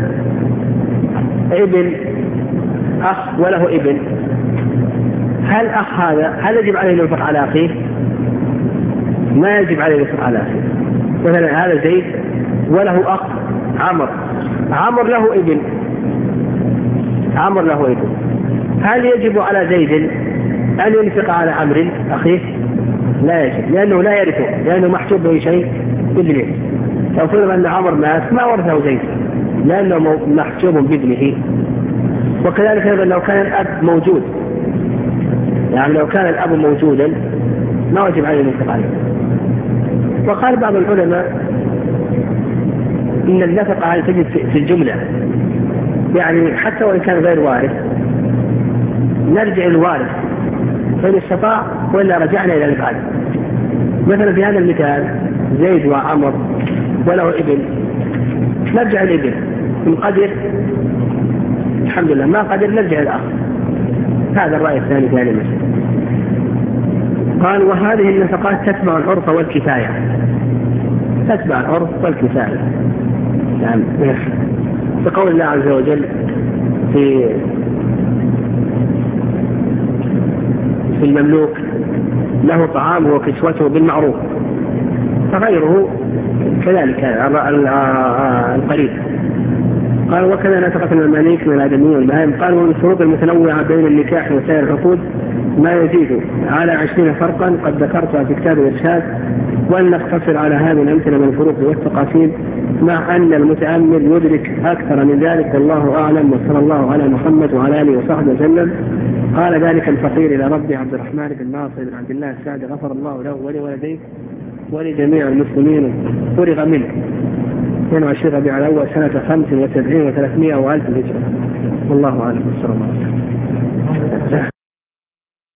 ابن أخ وله ابن هل أخ هذا هل يجب عليه الانفاق على أخيه؟ ما يجب عليه الانفاق على أخيه. مثلا هذا زيد وله أخ عمر عمر له ابن عمر له ابن هل يجب على زيد أن ينفق على عمرو أخيه؟ لا يجب، لأنه لا يرثه، لأنه محجوب به شيء بابنه. لو فرض أن عمر مات ما ورثه زيد لأنه محجوب بابنه. وكذلك أيضا لو كان الأب موجود، يعني لو كان الأب موجودا ما وجب عليه الانفاق عليه. وقال بعض العلماء إن النفقة على تجد في الجملة، يعني حتى وإن كان غير وارث نرجع الوارث فإن استطاع وإلا رجعنا إلى الفعل. مثلا في هذا المثال زيد وعمر وله ابن، نرجع الابن إن قدر الحمد لله، ما قدر نرجع الأخ. هذا الرأي الثاني في هذه المسألة. قال وهذه النفقات تتبع العرف والكفاية، تتبع العرف والكفاية. نعم. بقول الله عز وجل في في المملوك له طعامه وكسوته بالمعروف، فغيره كذلك القريب. قال وكذا نفقة المماليك من الآدميين والبهائم. قال ومن الفروق المتنوعة بين النكاح وسائر العقود ما يزيد على عشرين فرقا قد ذكرتها في كتاب الإرشاد، وأن نقتصر على هذه الأمثلة من الفروق والتقاسيم، مع أن المتأمل يدرك أكثر من ذلك والله أعلم. وصلى الله على محمد وعلى آله وصحبه وسلم. قال ذلك الفقير إلى ربي عبد الرحمن بن ناصر بن عبد الله السعدي غفر الله له ولوالديه ولجميع المسلمين. فرغ منه اثنين وعشرين ربيع الأول سنة خمس وسبعين وثلاثمائة وألف هجرة. والله أعلم. والسلام عليكم.